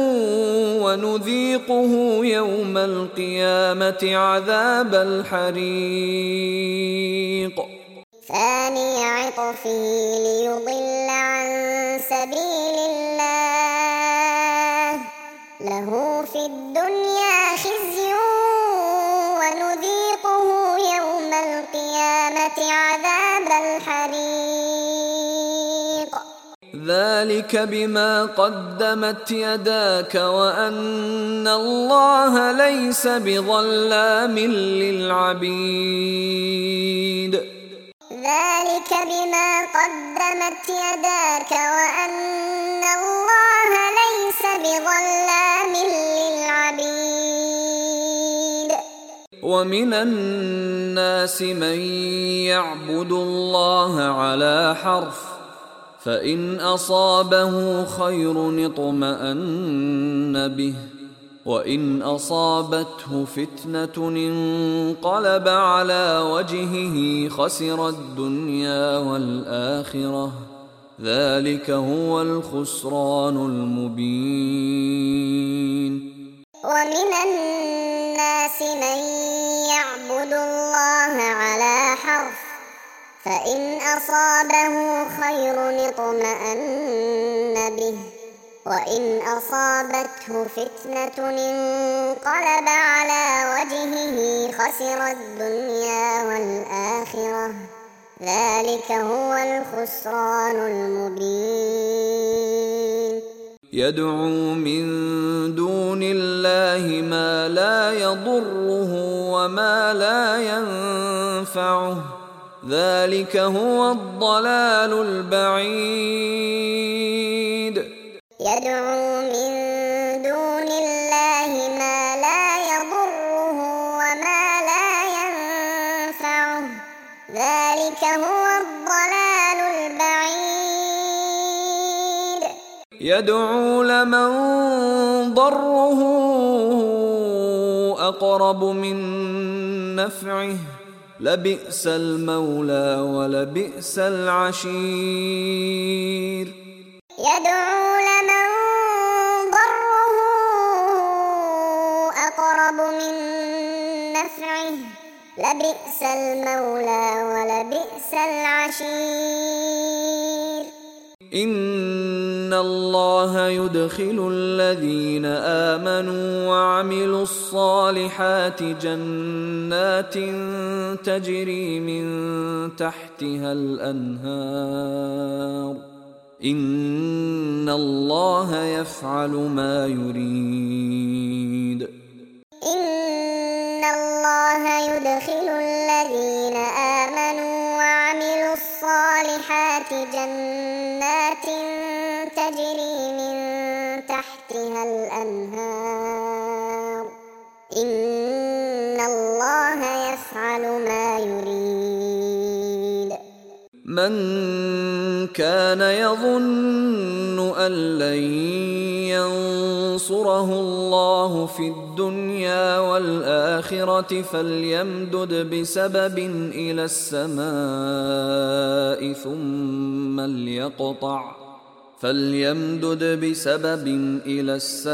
ونذيقه يوم القيامة عذاب الحريق ثاني عطفه ليضل عن سبيل الله له في الدنيا خزي ونذيقه يوم القيامة عذاب الحريق ذلك بما قدمت يداك وأن الله ليس بظلام للعبيد ذلك بما قدمت يداك وأن الله ليس بظلام للعبيد ومن الناس من يعبد الله على حرف فإن أصابه خير اطمأن به وإن أصابته فتنة انقلب على وجهه خسر الدنيا والآخرة ذلك هو الخسران المبين ومن الناس من يعبد الله على حرف فإن أصابه خير اطمأن به وإن أصابته فتنة انقلب على وجهه خسر الدنيا والآخرة ذلك هو الخسران المبين يدعو من دون الله ما لا يضره وما لا ينفعه ذلك هو الضلال البعيد يدعو من دون الله ما لا يضره وما لا ينفعه ذلك هو الضلال البعيد يدعو لمن ضره أقرب من نفعه لبئس المولى ولبئس العشير يدعو لمن ضره أقرب من نفعه لبئس المولى ولبئس العشير إن الله يدخل الذين آمنوا وعملوا الصالحات جنات تجري من تحتها الأنهار إن الله يفعل ما يريد إن الله يدخل الذين آمنوا وعملوا الصالحات جنات تجري من تحتها الأنهار إن الله يفعل ما يريد من كان يظن أن لن ينصره الله في الدنيا والآخرة فليمدد بسبب إلى السماء ثم ليقطع فليمدد بسبب إلى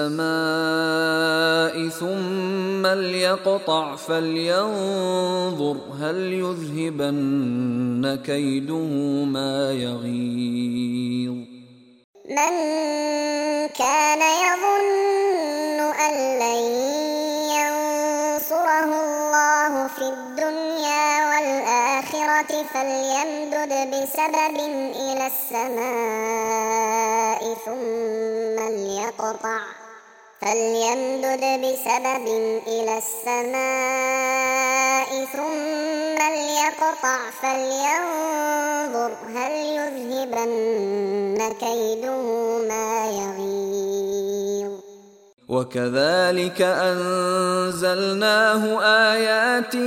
السماء ثم ليقطع فلينظر هل يذهبن كيده ما يغيظ من كان يظن أن لن ينصره الله في الدنيا والآخرة فليمدد بسبب إلى السماء ثم ليقطع فليمدد بسبب إلى السماء ثم ليقطع فلينظر هل يذهبن كيده ما يغيظ. وكذلك أنزلناه آيات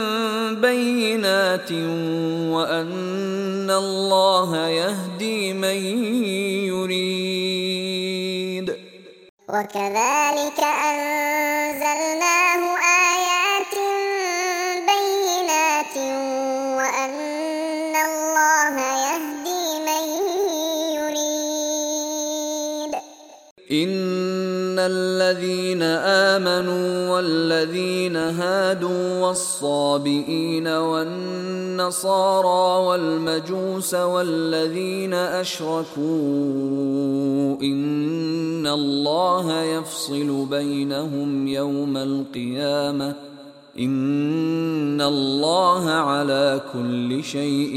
بينات وأن الله يهدي من يريد. وكذلك أنزلناه آيات بينات وأن الله يهدي من يريد. إن الذين آمنوا والذين هادوا والصابئين والنصارى والمجوس والذين أشركوا إن الله يفصل بينهم يوم القيامة إن الله على كل شيء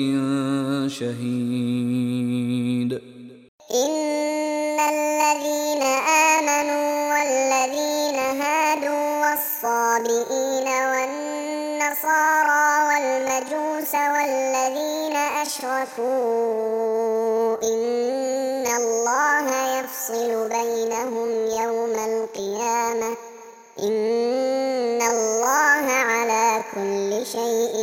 شهيد. إن الذين آمنوا والذين هادوا والصابئين والنصارى والمجوس والذين أشركوا إن الله يفصل بينهم يوم القيامة إن الله على كل شيء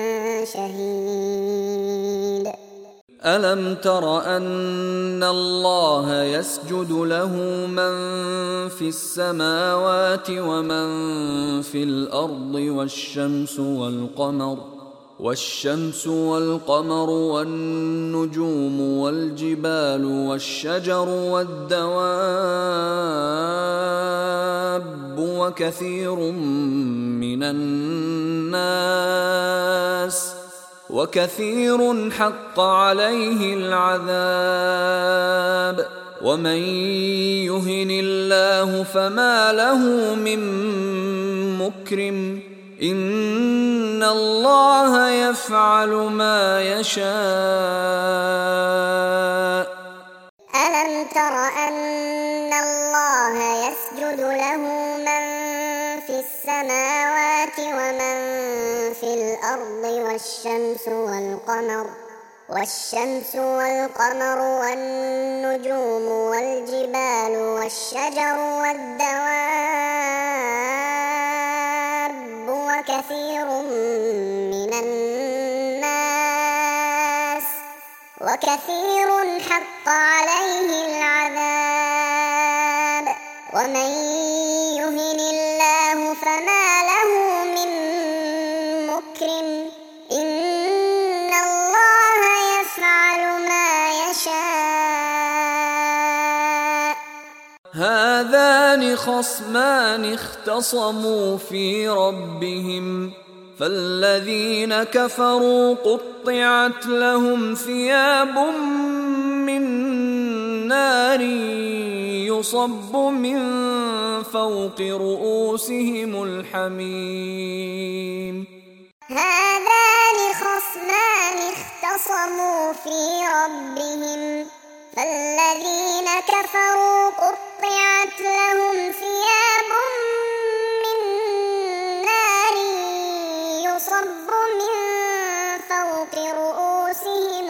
شهيد. ألم تر أن الله يسجد له من في السماوات ومن في الأرض والشمس والقمر والشمس والقمر والنجوم والجبال والشجر والدواب وكثير من الناس وكثير حق عليه العذاب ومن يهن الله فما له من مكرم إن الله يفعل ما يشاء. ألم تر أن الله يسجد له من في السماوات ومن في الأرض والشمس والقمر والشمس والقمر والنجوم والجبال والشجر والدواب وكثير من الناس وكثير حق عليه العذاب ومن يهن الله فما له من مكرم إن الله يفعل ما يشاء. هذان خصمان اختصموا في ربهم فالذين كفروا قطعت لهم ثياب من نار يصب من فوق رؤوسهم الحميم. هذان خصمان اختصموا في ربهم فالذين كفروا قطعت لهم ثياب من نار يصب من فوق رؤوسهم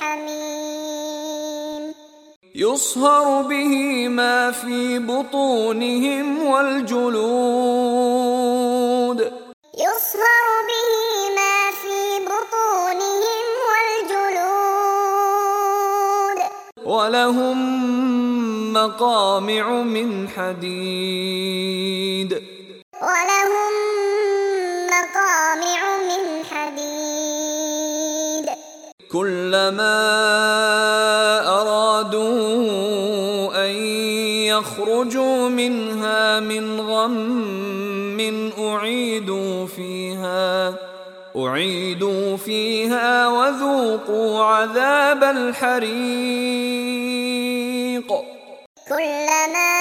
الحميم يصهر به ما في بطونهم والجلود يصهر به ما في بطونهم والجلود ولهم مقامع من حديد ولهم مقامع من حديد كلما أرادوا أن يخرجوا منها من غم أعيدوا فيها أعيدوا فيها وذوقوا عذاب الحريق. كلما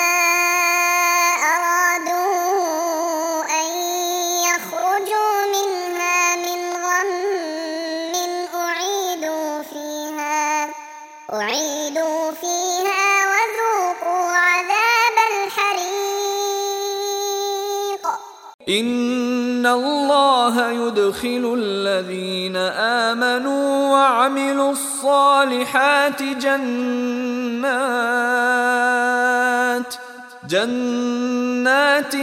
أرادوا أن يخرجوا منها من غم أعيدوا فيها أعيدوا فيها وذوقوا عذاب الحريق. إن الله يدخل الذين آمنوا وعملوا الصالحات جنات جنات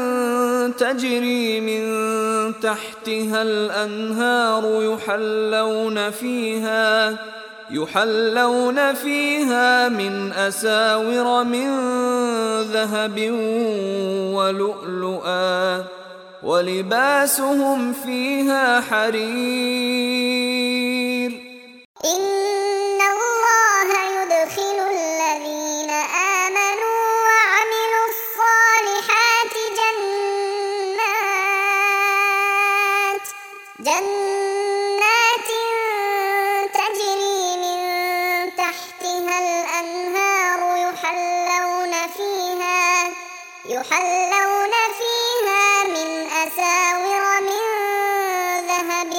تجري من تحتها الأنهار يحلون فيها يحلون فيها من أساور من ذهب ولؤلؤا ولباسهم فيها حرير إن الله يدخل الذين آمنوا وعملوا الصالحات جنات جنات تجري من تحتها الأنهار يحلون فيها يحلون فيها من أساور من ذهب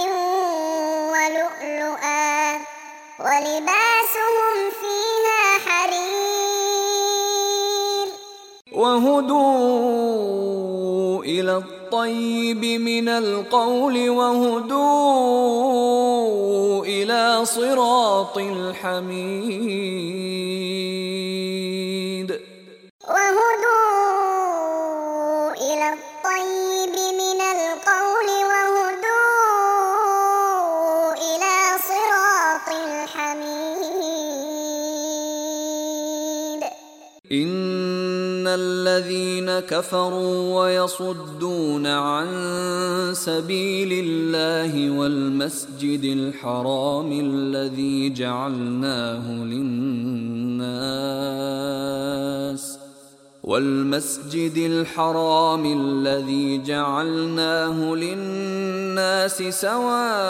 ولؤلؤا ولباسهم فيها حرير وهدوا إلى الطيب من القول وهدوا إلى صراط الحميد وهدوا إلى الطيب من القول وهدوا إلى صراط الحميد إن الذين كفروا ويصدون عن سبيل الله والمسجد الحرام الذي جعلناه للناس والمسجد الحرام الذي جعلناه للناس سواء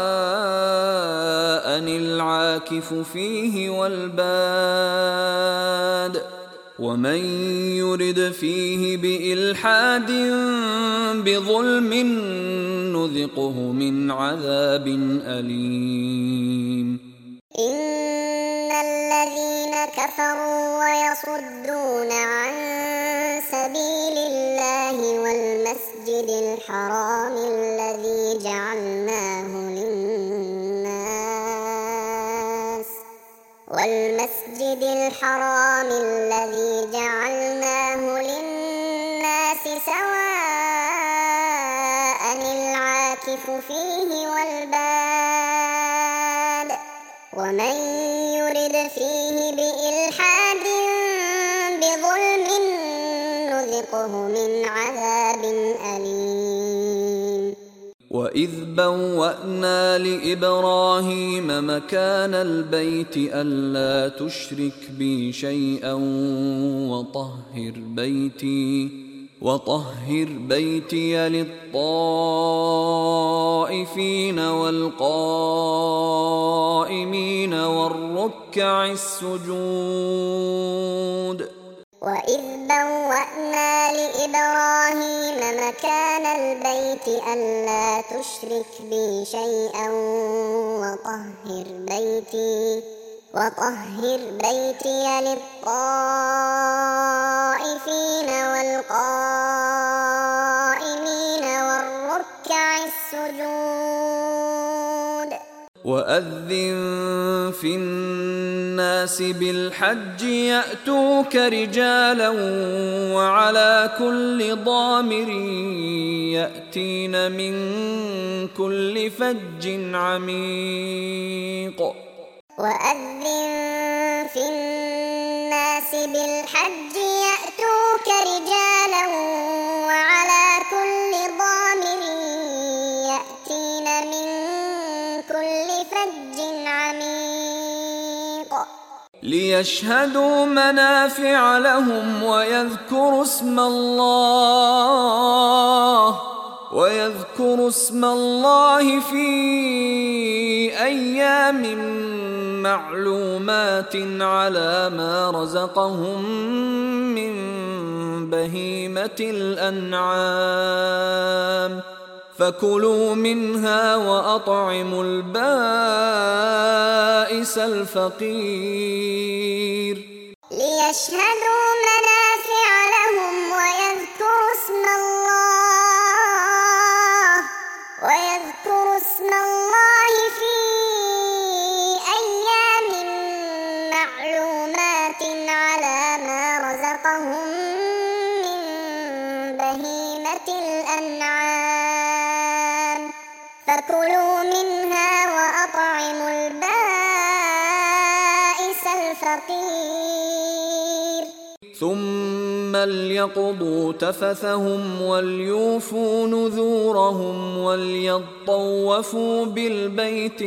العاكف فيه والباد ومن يرد فيه بإلحاد بظلم نذقه من عذاب أليم إن الذين كفروا ويصدون عن سبيل الله والمسجد الحرام الذي جعلناه للناس والمسجد الحرام الذي جعلناه للناس سواء العاكف فيه والباد ومن يرد فيه بإلحاد بظلم نذقه من عذاب أليم وإذ بوأنا لإبراهيم مكان البيت ألا تشرك بي شيئا وطهر بيتي وطهر بيتي للطائفين والقائمين والركع السجود وإذ بوأنا لإبراهيم مكان البيت ألا تشرك بي شيئا وطهر بيتي وطهر بيتي للطائفين والقائمين والركع السجود وأذن في الناس بالحج يأتوك رجالا وعلى كل ضامر يأتين من كل فج عميق وأذن في الناس بالحج يأتوك رجالا وعلى كل ضامر يأتين من كل فج عميق ليشهدوا منافع لهم ويذكروا اسم الله ويذكروا اسم الله في أيام معلومات على ما رزقهم من بهيمة الأنعام فكلوا منها وأطعموا البائس الفقير ليشهدوا منافع لهم ويذكروا اسم الله رزقهم من بهيمة الأنعام فكلوا منها وأطعموا البائس الفقير ثم ليقضوا تفثهم وليوفوا نذورهم وليطوفوا بالبيت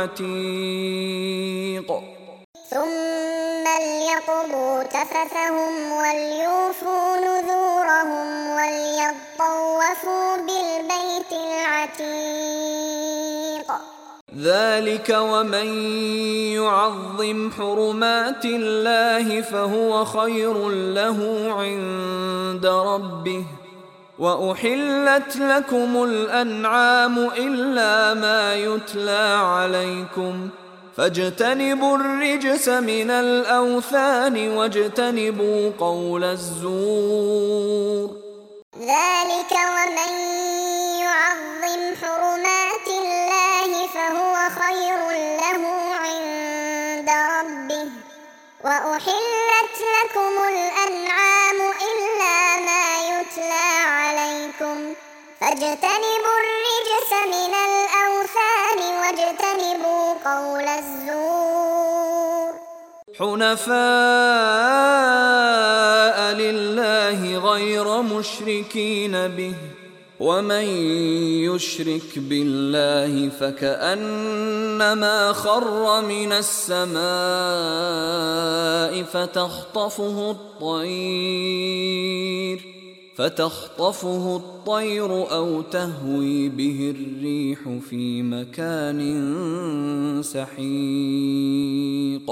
العتيق ثم ليقضوا تفثهم وليوفوا نذورهم وليطوفوا بالبيت العتيق ذلك ومن يعظم حرمات الله فهو خير له عند ربه وأحلت لكم الأنعام إلا ما يتلى عليكم فاجتنبوا الرجس من الأوثان واجتنبوا قول الزور ذلك ومن يعظم حرمات الله فهو خير له عند ربه وأحلت لكم الأنعام إلا ما يتلى عليكم فاجتنبوا الرجس من الأوثان واجتنبوا قول الزور حنفاء لله غير مشركين به ومن يشرك بالله فكأنما خر من السماء فتخطفه الطير فتخطفه الطير أو تهوي به الريح في مكان سحيق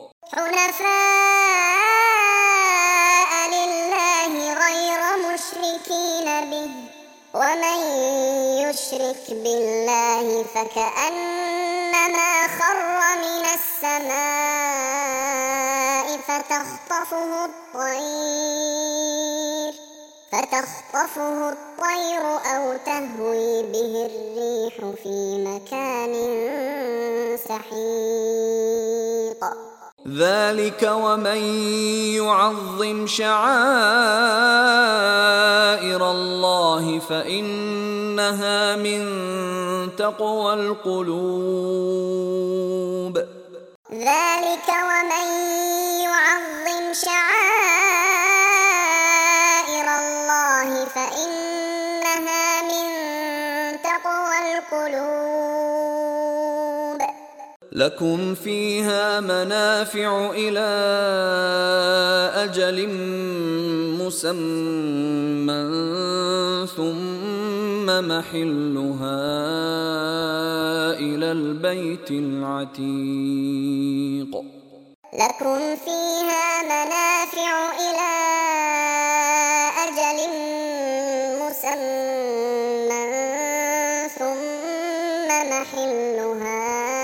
حنفاء لله غير مشركين به ومن يشرك بالله فكأنما خر من السماء فتخطفه الطير فتخطفه الطير أو تهوي به الريح في مكان سحيق ذلك ومن يعظم شعائر الله فإنها من تقوى القلوب ذلك ومن يعظم شعائر الله فإنها من تقوى القلوب لكم فيها منافع إلى أجل مسمى ثم محلها إلى البيت العتيق لكم فيها منافع إلى أجل مسمى ثم محلها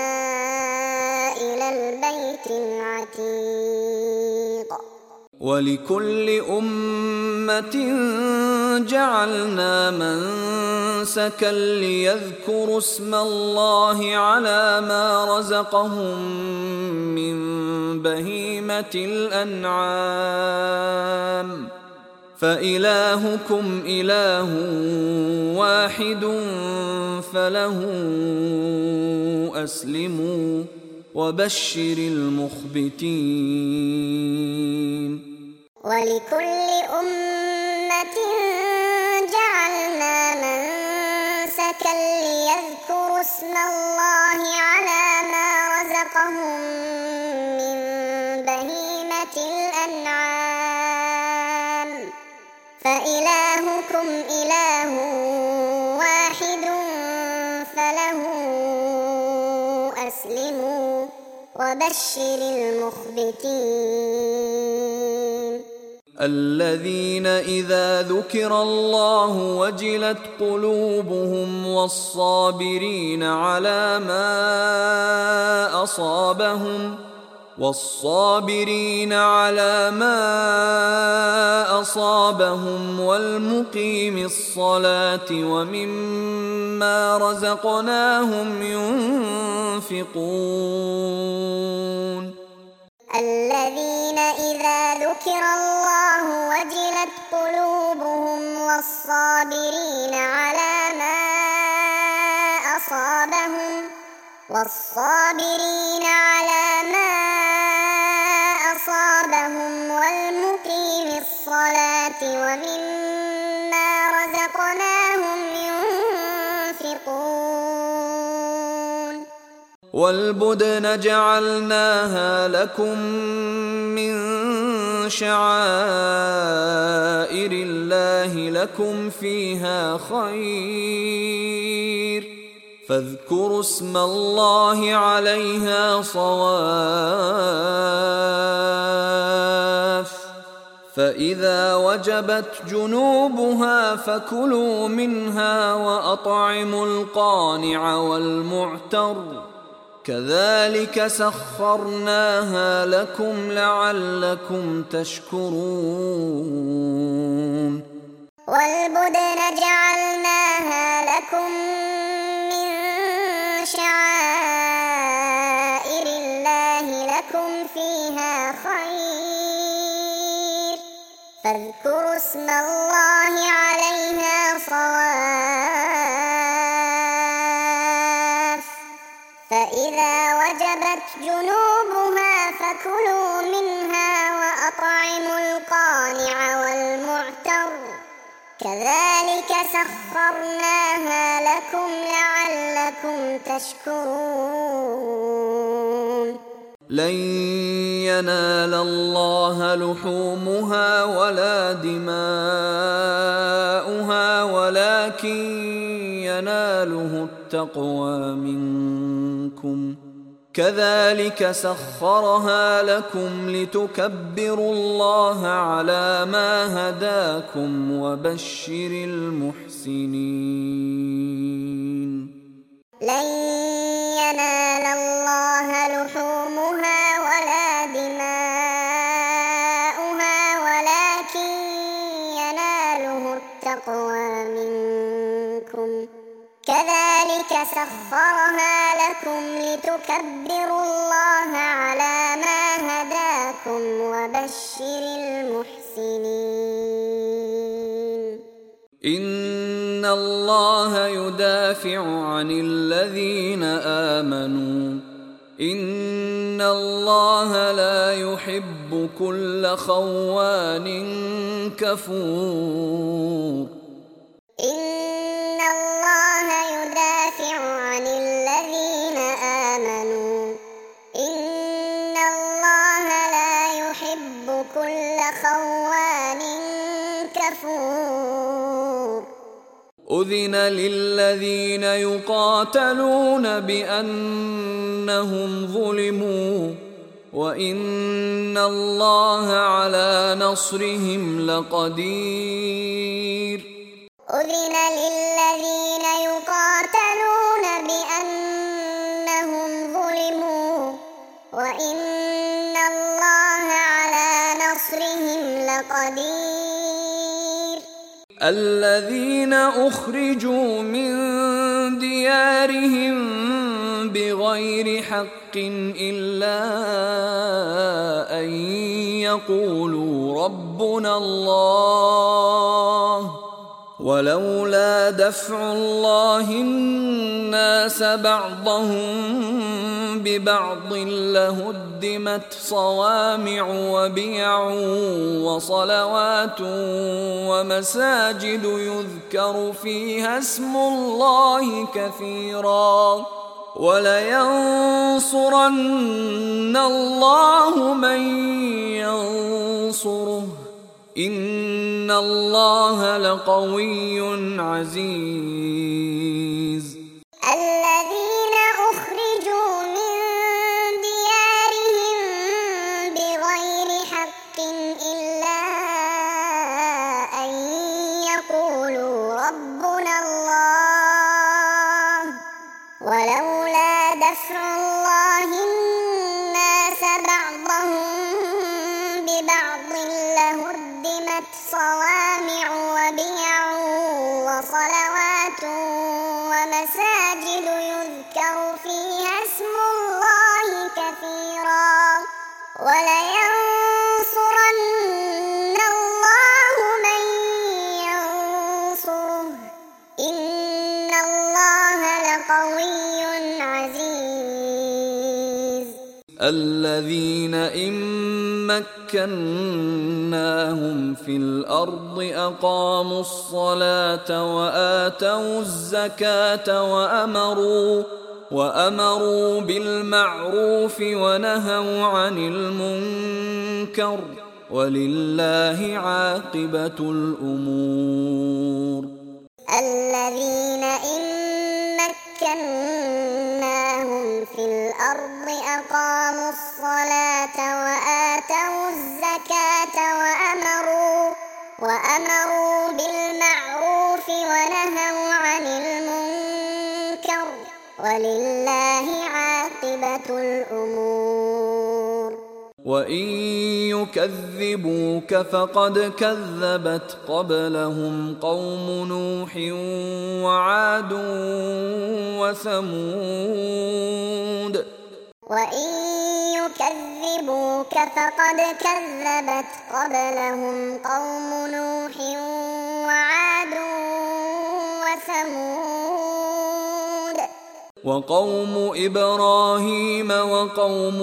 إلى البيت العتيق ولكل أمة جعلنا منسكا ليذكروا اسم الله على ما رزقهم من بهيمة الأنعام فإلهكم إله واحد فله أسلموا وبشر المخبتين ولكل أمة جعلنا منسكا ليذكروا اسم الله على ما رزقهم من بهيمة الأنعام فإلهكم إله واحد فله أسلموا وبشر المخبتين الذين إذا ذكر الله وجلت قلوبهم والصابرين على ما أصابهم والصابرين على ما أصابهم والمقيم الصلاة ومما رزقناهم ينفقون الذين إذا ذكر الله قلوبهم والصابرين على ما أصابهم والصابرين على ما أصابهم والمقيم الصلاة ومما رزقناهم ينفقون والبدن جعلناها لكم من شعائر الله لكم فيها خير فاذكروا اسم الله عليها صواف فإذا وجبت جنوبها فكلوا منها وأطعموا القانع والمعتر كذلك سخرناها لكم لعلكم تشكرون والبدن جعلناها لكم من شعائر الله لكم فيها خير فاذكروا اسم الله عليها صواف فإذا وجبت جنوبها فكلوا منها وأطعموا القانع والمعتر كذلك سخرناها لكم لعلكم تشكرون لن ينال الله لحومها ولا دماؤها ولكن يناله التقوى منكم كذلك سخرها لكم لتكبروا الله على ما هداكم وبشر المحسنين لن ينال الله لحومها ولا دماؤها ولكن يناله التقوى منكم كذلك سخرها لكم لتكبروا الله على ما هداكم وبشر المحسنين إن الله يدافع عن الذين آمنوا إن الله لا يحب كل خوان كفور إن الله يدافع عن الذين آمنوا إن الله لا يحب كل خوان كفور أذن للذين يقاتلون بأنهم ظلموا وإن الله على نصرهم لقدير أذن للذين يقاتلون بأنهم ظلموا وإن الله على نصرهم لقدير الذين أخرجوا من ديارهم بغير حق إلا أن يقولوا ربنا الله ولولا دفع الله الناس بعضهم ببعض لهدمت صوامع وبيع وصلوات ومساجد يذكر فيها اسم الله كثيرا ولينصرن الله من ينصره إن الله لقوي عزيز الذين أخرجوا من ديارهم بغير حق إلا أن يقولوا ربنا الله ولولا دفع الله الناس بعضهم ببعض لهدمت صوامع وبيع وصلوات ومساجد يذكر فيها اسم الله كثيرا ولينصرن الله من الذين إن مكناهم في الأرض أقاموا الصلاة وآتوا الزكاة وأمروا وأمروا بالمعروف ونهوا عن المنكر ولله عاقبة الأمور. الذين إن مكناهم في الأرض أقاموا الصلاة وآتوا الزكاة وأمروا وأمروا بالمعروف ونهوا عن المنكر ولله عاقبة الأمور. وإن يكذبوك فقد كذبت قبلهم قوم نوح وعاد وثمود. وإن يكذبوك فقد كذبت قبلهم قوم نوح وعاد وثمود وقوم إبراهيم وقوم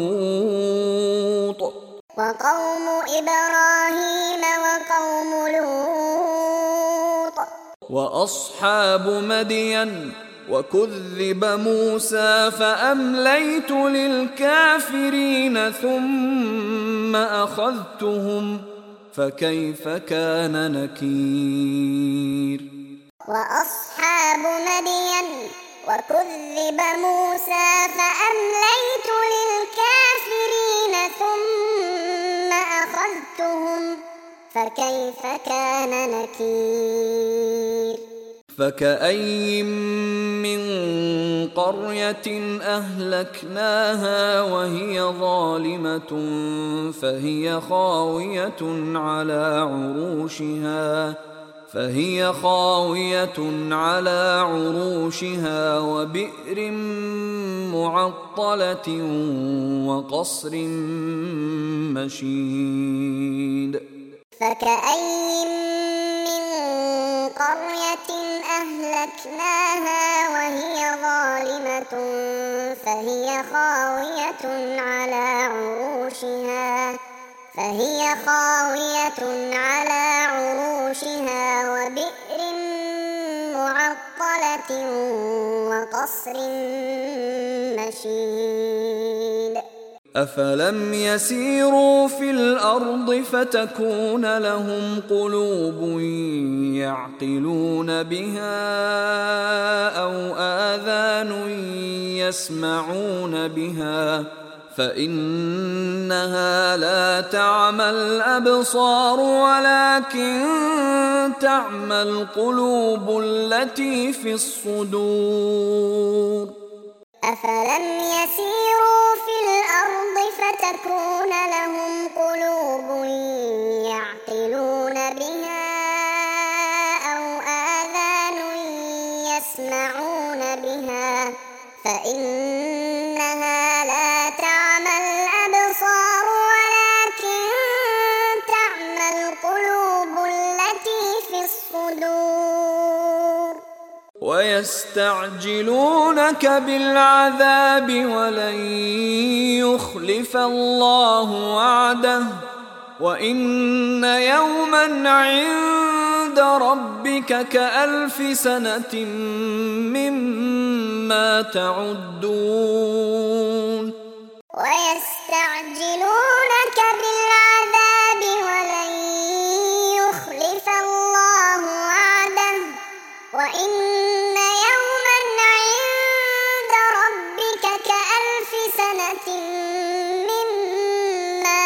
لوط وقوم إبراهيم وقوم لوط وأصحاب مدين وكذب موسى فأمليت للكافرين ثم أخذتهم فكيف كان نكير. وأصحاب مدين وكذب موسى فأمليت للكافرين ثم أخذتهم فكيف كان نكير. فكأي من قرية أهلكناها وهي ظالمة فهي خاوية على عروشها فهي خاوية على عروشها وبئر معطلة وقصر مشيد. فكأي من قرية أهلكناها وهي ظالمة فهي خاوية على عروشها فهي خاوية على عروشها وبئر معطلة وقصر مشيد. أفلم يسيروا في الأرض فتكون لهم قلوب يعقلون بها أو آذان يسمعون بها فإنها لا تعمى الأبصار ولكن تعمى القلوب التي في الصدور. أفلم يسيروا في الأرض فتكون لهم قلوب يعقلون بها أو آذان يسمعون بها فإنها لا تعمى الأبصار ولكن تعمى القلوب التي في الصدور. ويستعجلونك بالعذاب ولن يخلف الله وعده وإن يوما عند ربك كألف سنة مما تعدون. ويستعجلونك بالعذاب ولن يخلف الله وعده وإن يوما عند ربك كألف سنة مما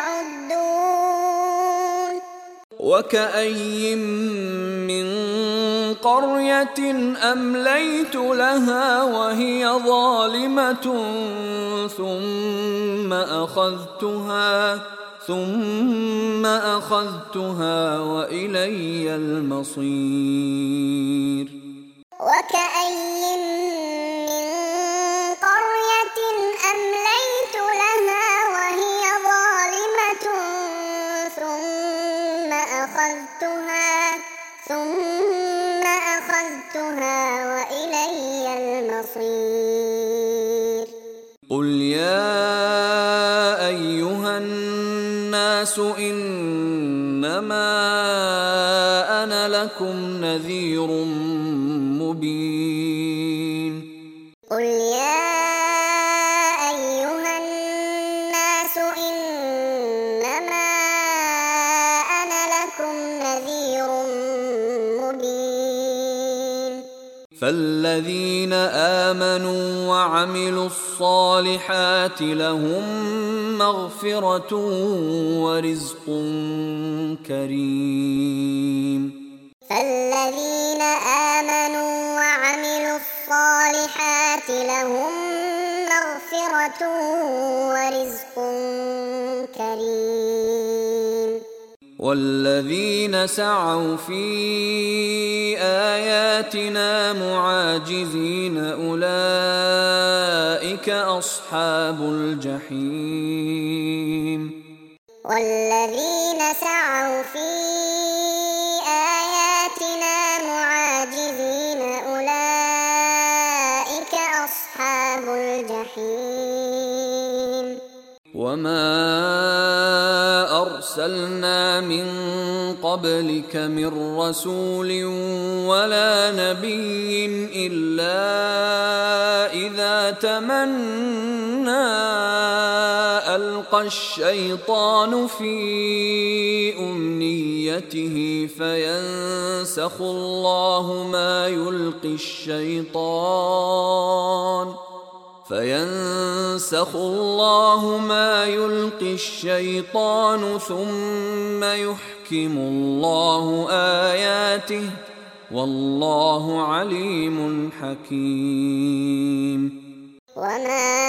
تعدون. وكأي من قرية أمليت لها وهي ظالمة ثم أخذتها ثم أخذتها وإلي المصير. وكأي من قرية أمليت لها وهي ظالمة ثم أخذتها ثم أخذتها وإلي المصير. قل يا إنما أنا لكم نذير مبين. قل يا أيها الناس إنما أنا لكم نذير مبين. فالذين آمنوا وعملوا الصالحات لهم مغفرة ورزق كريم. فالذين آمنوا وعملوا الصالحات لهم مغفرة ورزق كريم. والذين سعوا في آياتنا معاجزين أولئك أصحاب الجحيم. والذين سعوا في آياتنا معاجزين أولئك أصحاب الجحيم. وما أرسلنا من قبلك من رسول ولا نبي إلا إذا تمنى ألقى الشيطان في أمنيته فينسخ الله ما يلقي الشيطان فينسخ الله ما يلقي الشيطان ثم يحكم الله آياته والله عليم حكيم. وما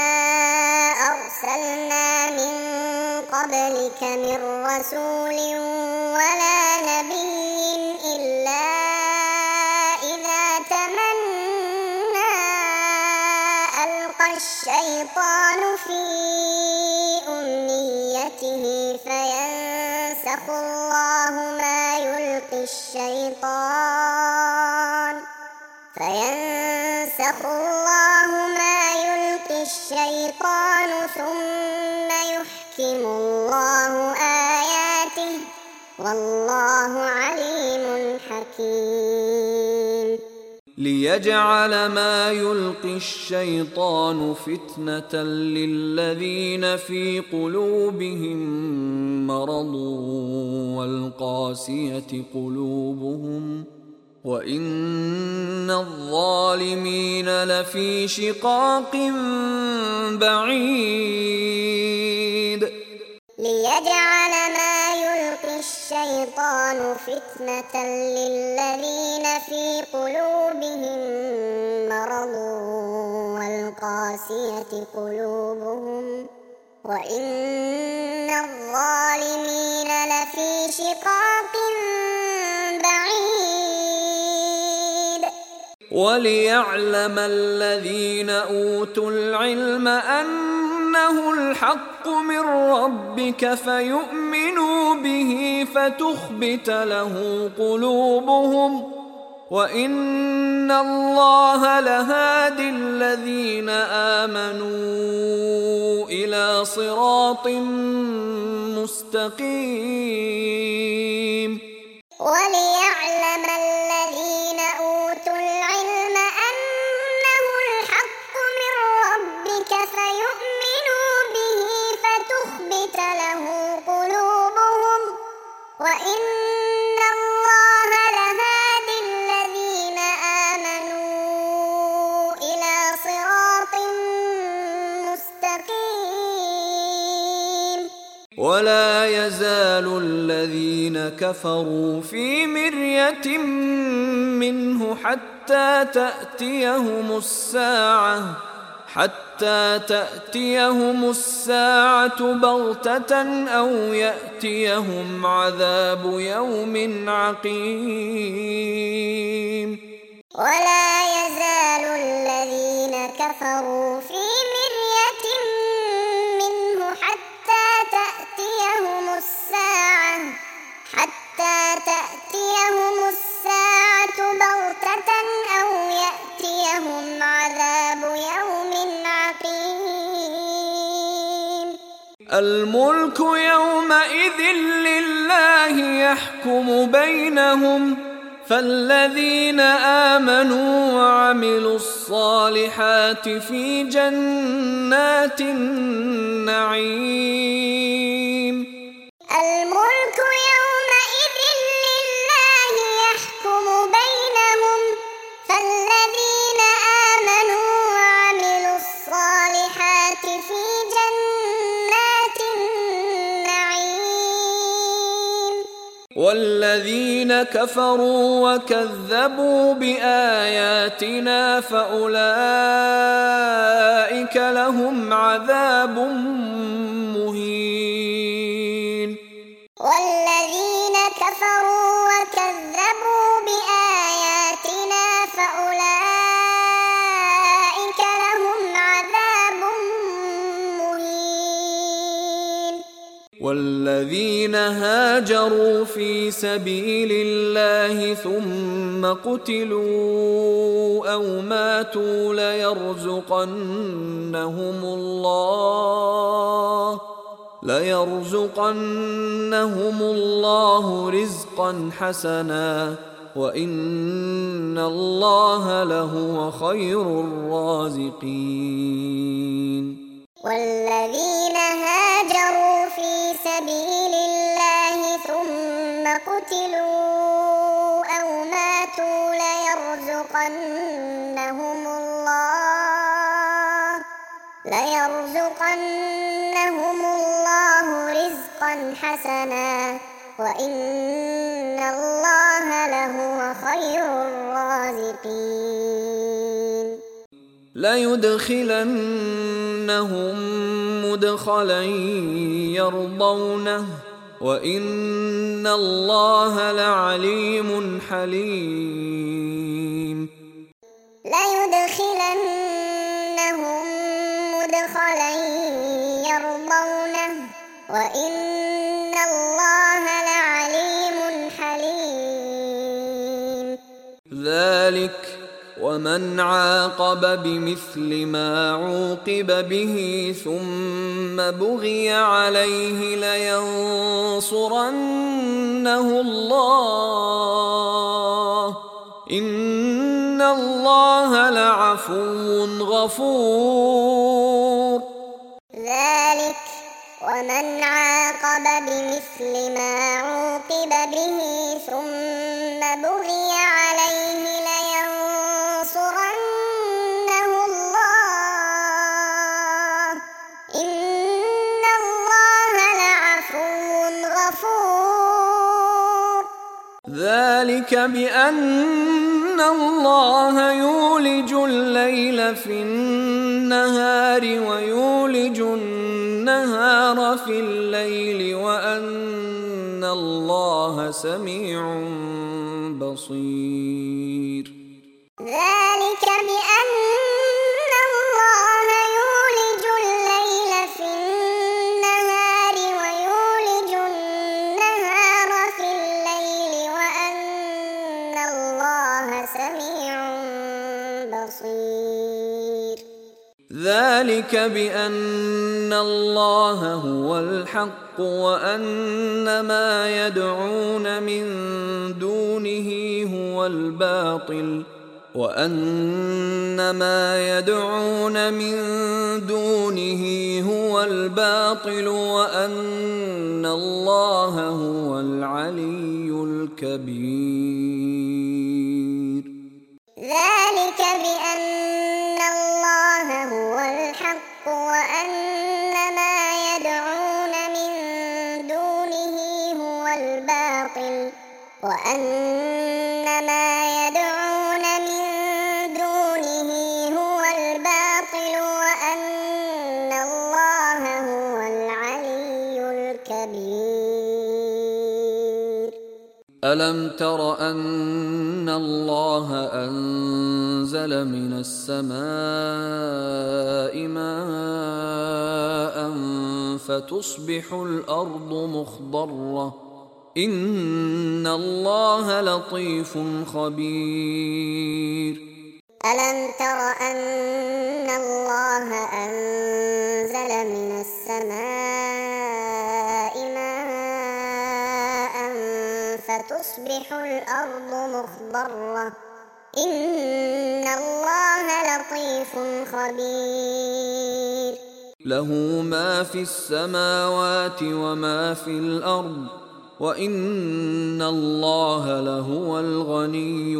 أرسلنا من قبلك من رسول ولا نبي إلا إذا تمنى ألقى الشيطان في أمنيته فينسخ الله ما يلقي الشيطان فينسخ الله ما يلقي الشيطان ثم يحكم الله آياته والله عليم حكيم. ليجعل ما يلقي الشيطان فتنة للذين في قلوبهم مرض والقاسية قلوبهم وإن الظالمين لفي شقاق بعيد. ليجعل ما يلقي الشيطان فتنة للذين في قلوبهم مرض والقاسية قلوبهم وإن الظالمين لفي شقاق بعيد. وليعلم الذين أوتوا العلم أنه الحق من ربك فيؤمنوا به فتخبت له قلوبهم وإن الله لهادي الذين آمنوا إلى صراط مستقيم. وليعلم الذين أوتوا العلم أنه الحق من ربك فيؤمنوا به فتخبت له قلوبهم وإن الله لهادي الذين آمنوا إلى صراط مستقيم. ولا يزال الذين كفروا في مرية منه حتى تأتيهم الساعة حتى تأتيهم الساعة بغتة أو يأتيهم عذاب يوم عقيم. ولا يزال الذين كفروا في مرية منه حتى تأتيهم الساعة حتى تأتيهم الساعة بغتة أو يأتيهم عذاب يوم عقيم. الملك يومئذ يحكم بينهم فالذين آمنوا وعملوا الصالحات في جنات النعيم. الملك يومئذ لله يحكم بينهم فالذين آمنوا وعملوا الصالحات في جنات النعيم. والذين كفروا وكذبوا بآياتنا فأولئك لهم عذاب مهين. والذين كفروا وكذبوا بآياتنا فأولئك لهم عذاب مهين. والذين هاجروا في سبيل الله ثم قتلوا أو ماتوا ليرزقنهم الله ليرزقنهم الله رزقا حسنا وإن الله لهو خير الرازقين. والذين هاجروا في سبيل الله ثم قتلوا أو ماتوا ليرزقنهم الله ليرزقنهم الله رزقا حسنا وإن الله لهو خير الرازقين. ليدخلنهم مدخلا يرضونه وإن الله لعليم حليم. ليدخلنهم مدخلا يرضونه وإن الله لعليم حليم. ذلك ومن عاقب بمثل ما عوقب به ثم بغي عليه لينصرنه الله إن الله لعفو غفور. ذلك ومن عاقب بمثل ما عوقب به ثم بغي عليه لينصرنه الله إن الله لعفو غفور. ذلك بأن الله يولج الليل في النهار ويولج النهار في الليل وأن الله سميع بصير. ذلك بأن الله يولج الليل في النهار ويولج النهار في الليل وأن الله سميع بصير. ذلك بأن الله هو الحق وأن ما يدعون من دونه هو الباطل وأن ما يدعون من دونه هو الباطل وأن الله هو العلي الكبير. ذلك بأن الله هو الحق وأن ما يدعون من دونه هو الباطل وأن ما يدعون من دونه هو الباطل وأن الله هو العلي الكبير. ألم تر أن الله أنزل من السماء ماء فتصبح الأرض مخضرة إن الله لطيف خبير. ألم تر أن الله أنزل من السماء ماء فتصبح الأرض مخضرة إن الله لطيف خبير له ما في السماوات وما في الأرض وإن الله لهو الغني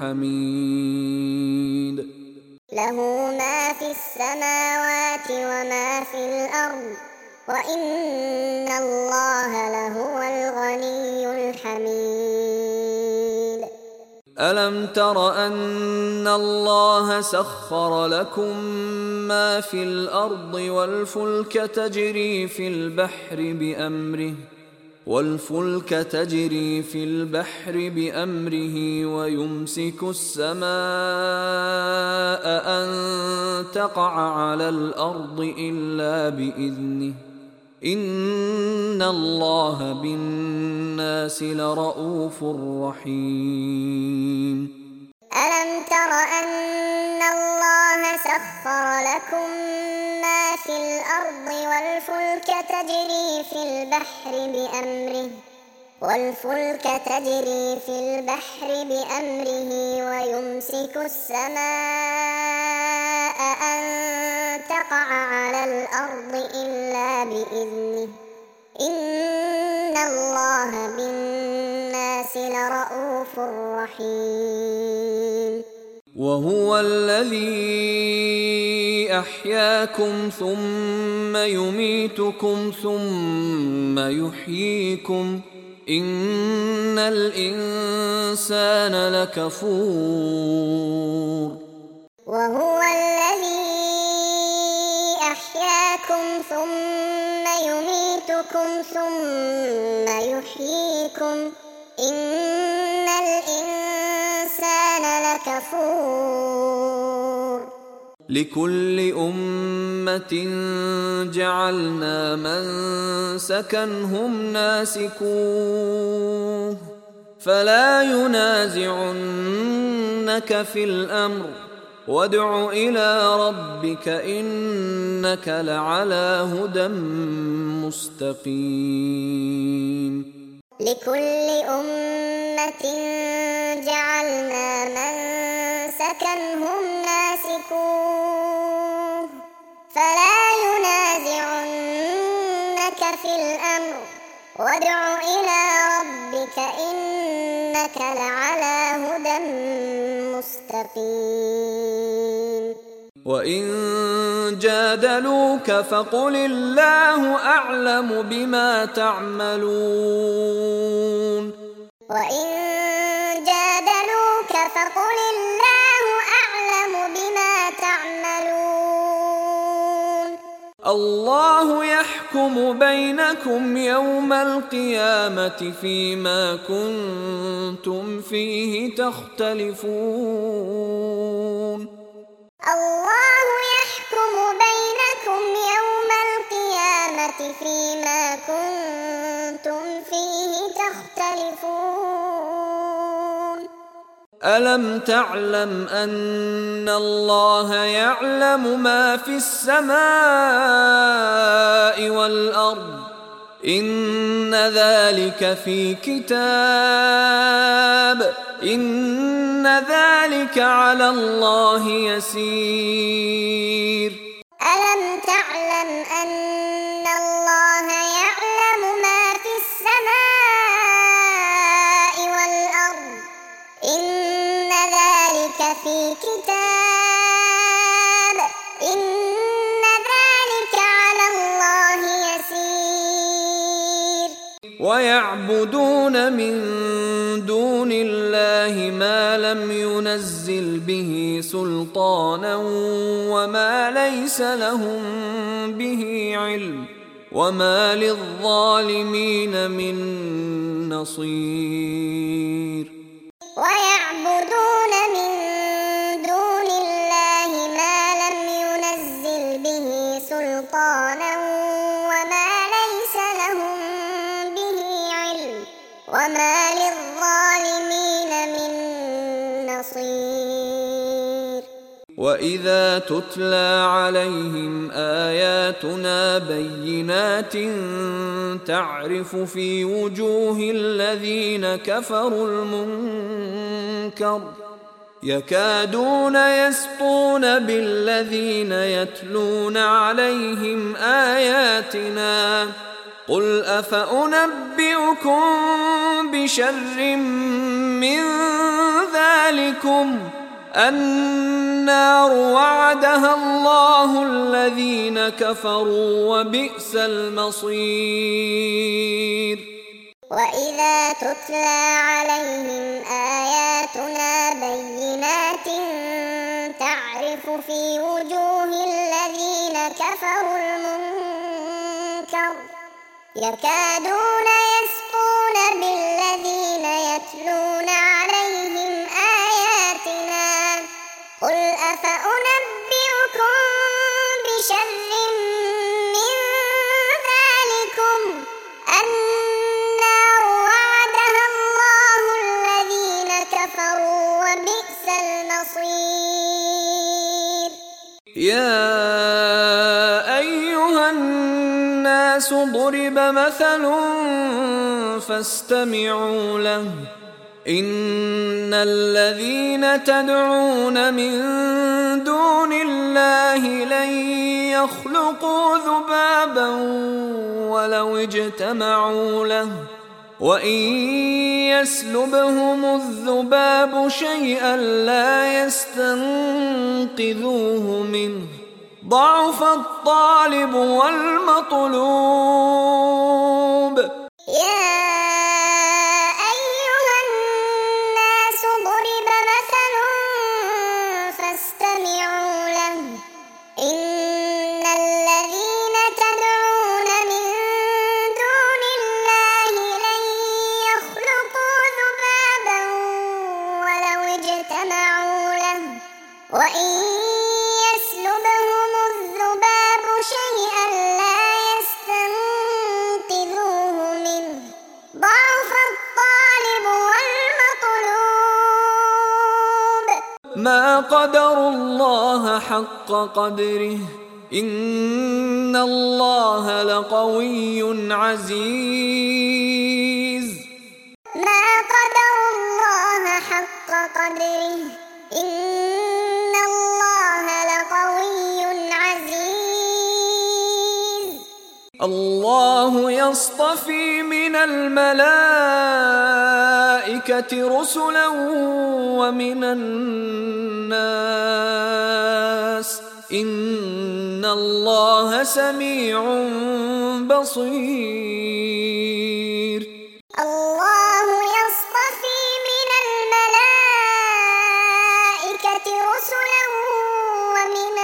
الحميد له ما في السماوات وما في الأرض وإن الله لهو الغني الحميد ألم تر أن الله سخر لكم ما في الأرض والفلك تجري في البحر بأمره والفلك تجري في البحر بأمره ويمسك السماء أن تقع على الأرض إلا بإذنه إن الله بالناس لرءوف رحيم ألم تر أن الله سخر لكم ما في الأرض والفلك تجري في البحر بأمره والفلك تجري في البحر بأمره ويمسك السماء أن تقع على الأرض إلا بإذنه إن الله بالناس لرءوف رحيم وهو الذي أحياكم ثم يميتكم ثم يحييكم إن الإنسان لكفور وهو الذي أحياكم ثم يميتكم ثم يحييكم إن الإنسان لكفور لكل أمة جعلنا منسكا هم ناسكوه فلا ينازعنك في الأمر وادع إلى ربك إنك لعلى هدى مستقيم لكل أمة جعلنا منسكا هم ناسكوه فلا ينازعنك في الأمر وادع إلى ربك إنك لعلى هدى مستقيم وإن جادلوك فقل الله أعلم بما تعملون وإن جادلوك فقل الله أعلم بما تعملون الله يحكم بينكم يوم القيامة فيما كنتم فيه تختلفون الله يحكم بينكم يوم القيامة فيما كنتم فيه تختلفون ألم تعلم أن الله يعلم ما في السماء والأرض إن ذلك في كتاب إن ذلك على الله يسير ألم تعلم أن الله يعلم ما في السماء والأرض إن ذلك في كتاب إن ذلك على الله يسير ويعبدون من دون الله ما لم ينزل به سلطانا وما ليس لهم به علم وما للظالمين من نصير ويعبدون من دون الله ما لم ينزل به سلطانا وما ليس لهم به علم وما للظالمين من نصير وإذا تتلى عليهم آياتنا بينات تعرف في وجوه الذين كفروا المنكر يكادون يسطون بالذين يتلون عليهم آياتنا قل أفأنبئكم بشر من ذلكم النار وعدها الله الذين كفروا وبئس المصير. وإذا تتلى عليهم آياتنا بينات تعرف في وجوه الذين كفروا المنكر يكادون يسطون بالذين يتلون عليهم آياتنا قل أفأنبئكم بشر من ذلكم النار وعدها الله الذين كفروا وبئس المصير. يا أيها الناس ضرب مثل فاستمعوا له إن الذين تدعون من دون الله لن يخلقوا ذبابا ولو اجتمعوا له وإن يسلبهم الذباب شيئا لا يستنقذوه منه ضعف الطالب والمطلوب. يا أيها الناس ضرب مثل فاستمعوا له إن الذين تدعون من دون الله لن يخلقوا ذبابا ولو اجتمعوا له وإن يسلبهم الذباب شيئا لا يستنقذوه منه ضعف الطالب والمطلوب. ما قدروا الله حق قدره إن الله لقوي عزيز. ما قدروا الله حق قدره إن الله لقوي عزيز. الله يصطفي من الملائكة رسلا ومن الناس إن الله سميع بصير. الله يصطفي من الملائكة رسلا ومن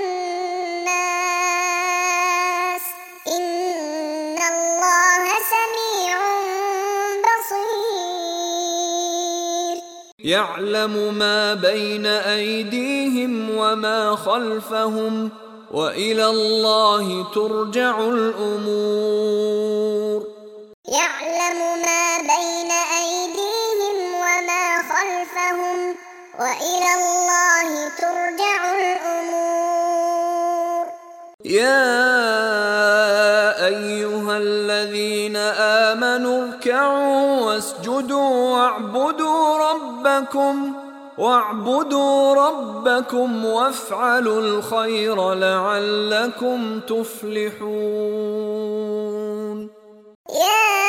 الناس إن الله سميع بصير. يعلم ما بين أيديهم وما خلفهم وإلى الله ترجع الأمور. يعلم ما بين أيديهم وما خلفهم وإلى الله ترجع الأمور. يا أيها الذين آمنوا اركعوا واسجدوا واعبدوا ربكم واعبدوا ربكم وافعلوا الخير لعلكم تفلحون. يا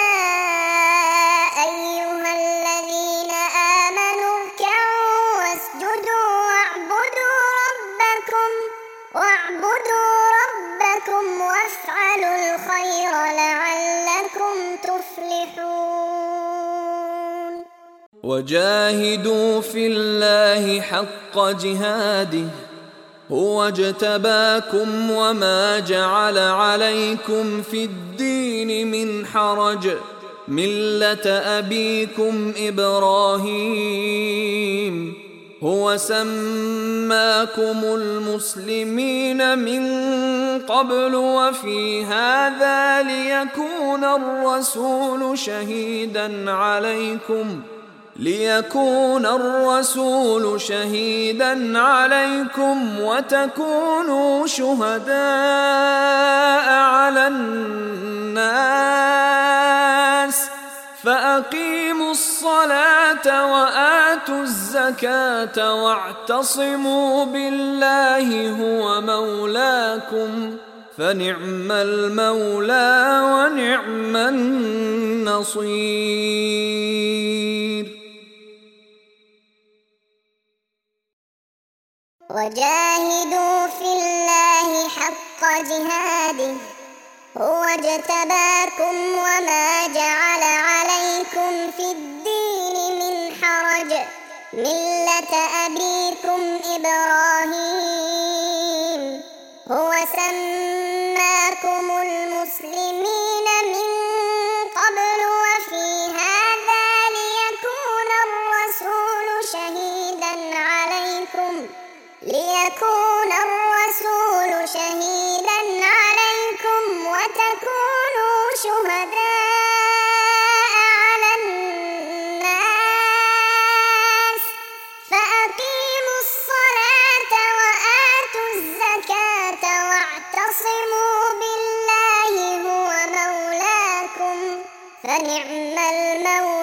أيها الذين آمنوا اركعوا واسجدوا واعبدوا ربكم واعبدوا ربكم وافعلوا الخير لعلكم تفلحون. وجاهدوا في الله حق جهاده هو اجتباكم وما جعل عليكم في الدين من حرج ملة أبيكم إبراهيم هو سماكم المسلمين من قبل وفي هذا ليكون الرسول شهيدا عليكم ليكون الرسول شهيدا عليكم وتكونوا شهداء على الناس فأقيموا الصلاة وآتوا الزكاة واعتصموا بالله هو مولاكم فنعم المولى ونعم النصير. وجاهدوا في الله حق جهاده هو اجتباكم وما جعل عليكم في الدين من حرج ملة أبيكم إبراهيم هو سماكم المسلمين من قبل وفي هذا ليكون الرسول شهيدا عليكم ليكون الرسول شهيدا عليكم وتكونوا شهداء على الناس فأقيموا الصلاة وآتوا الزكاة واعتصموا بالله هو مولاكم فنعم المولى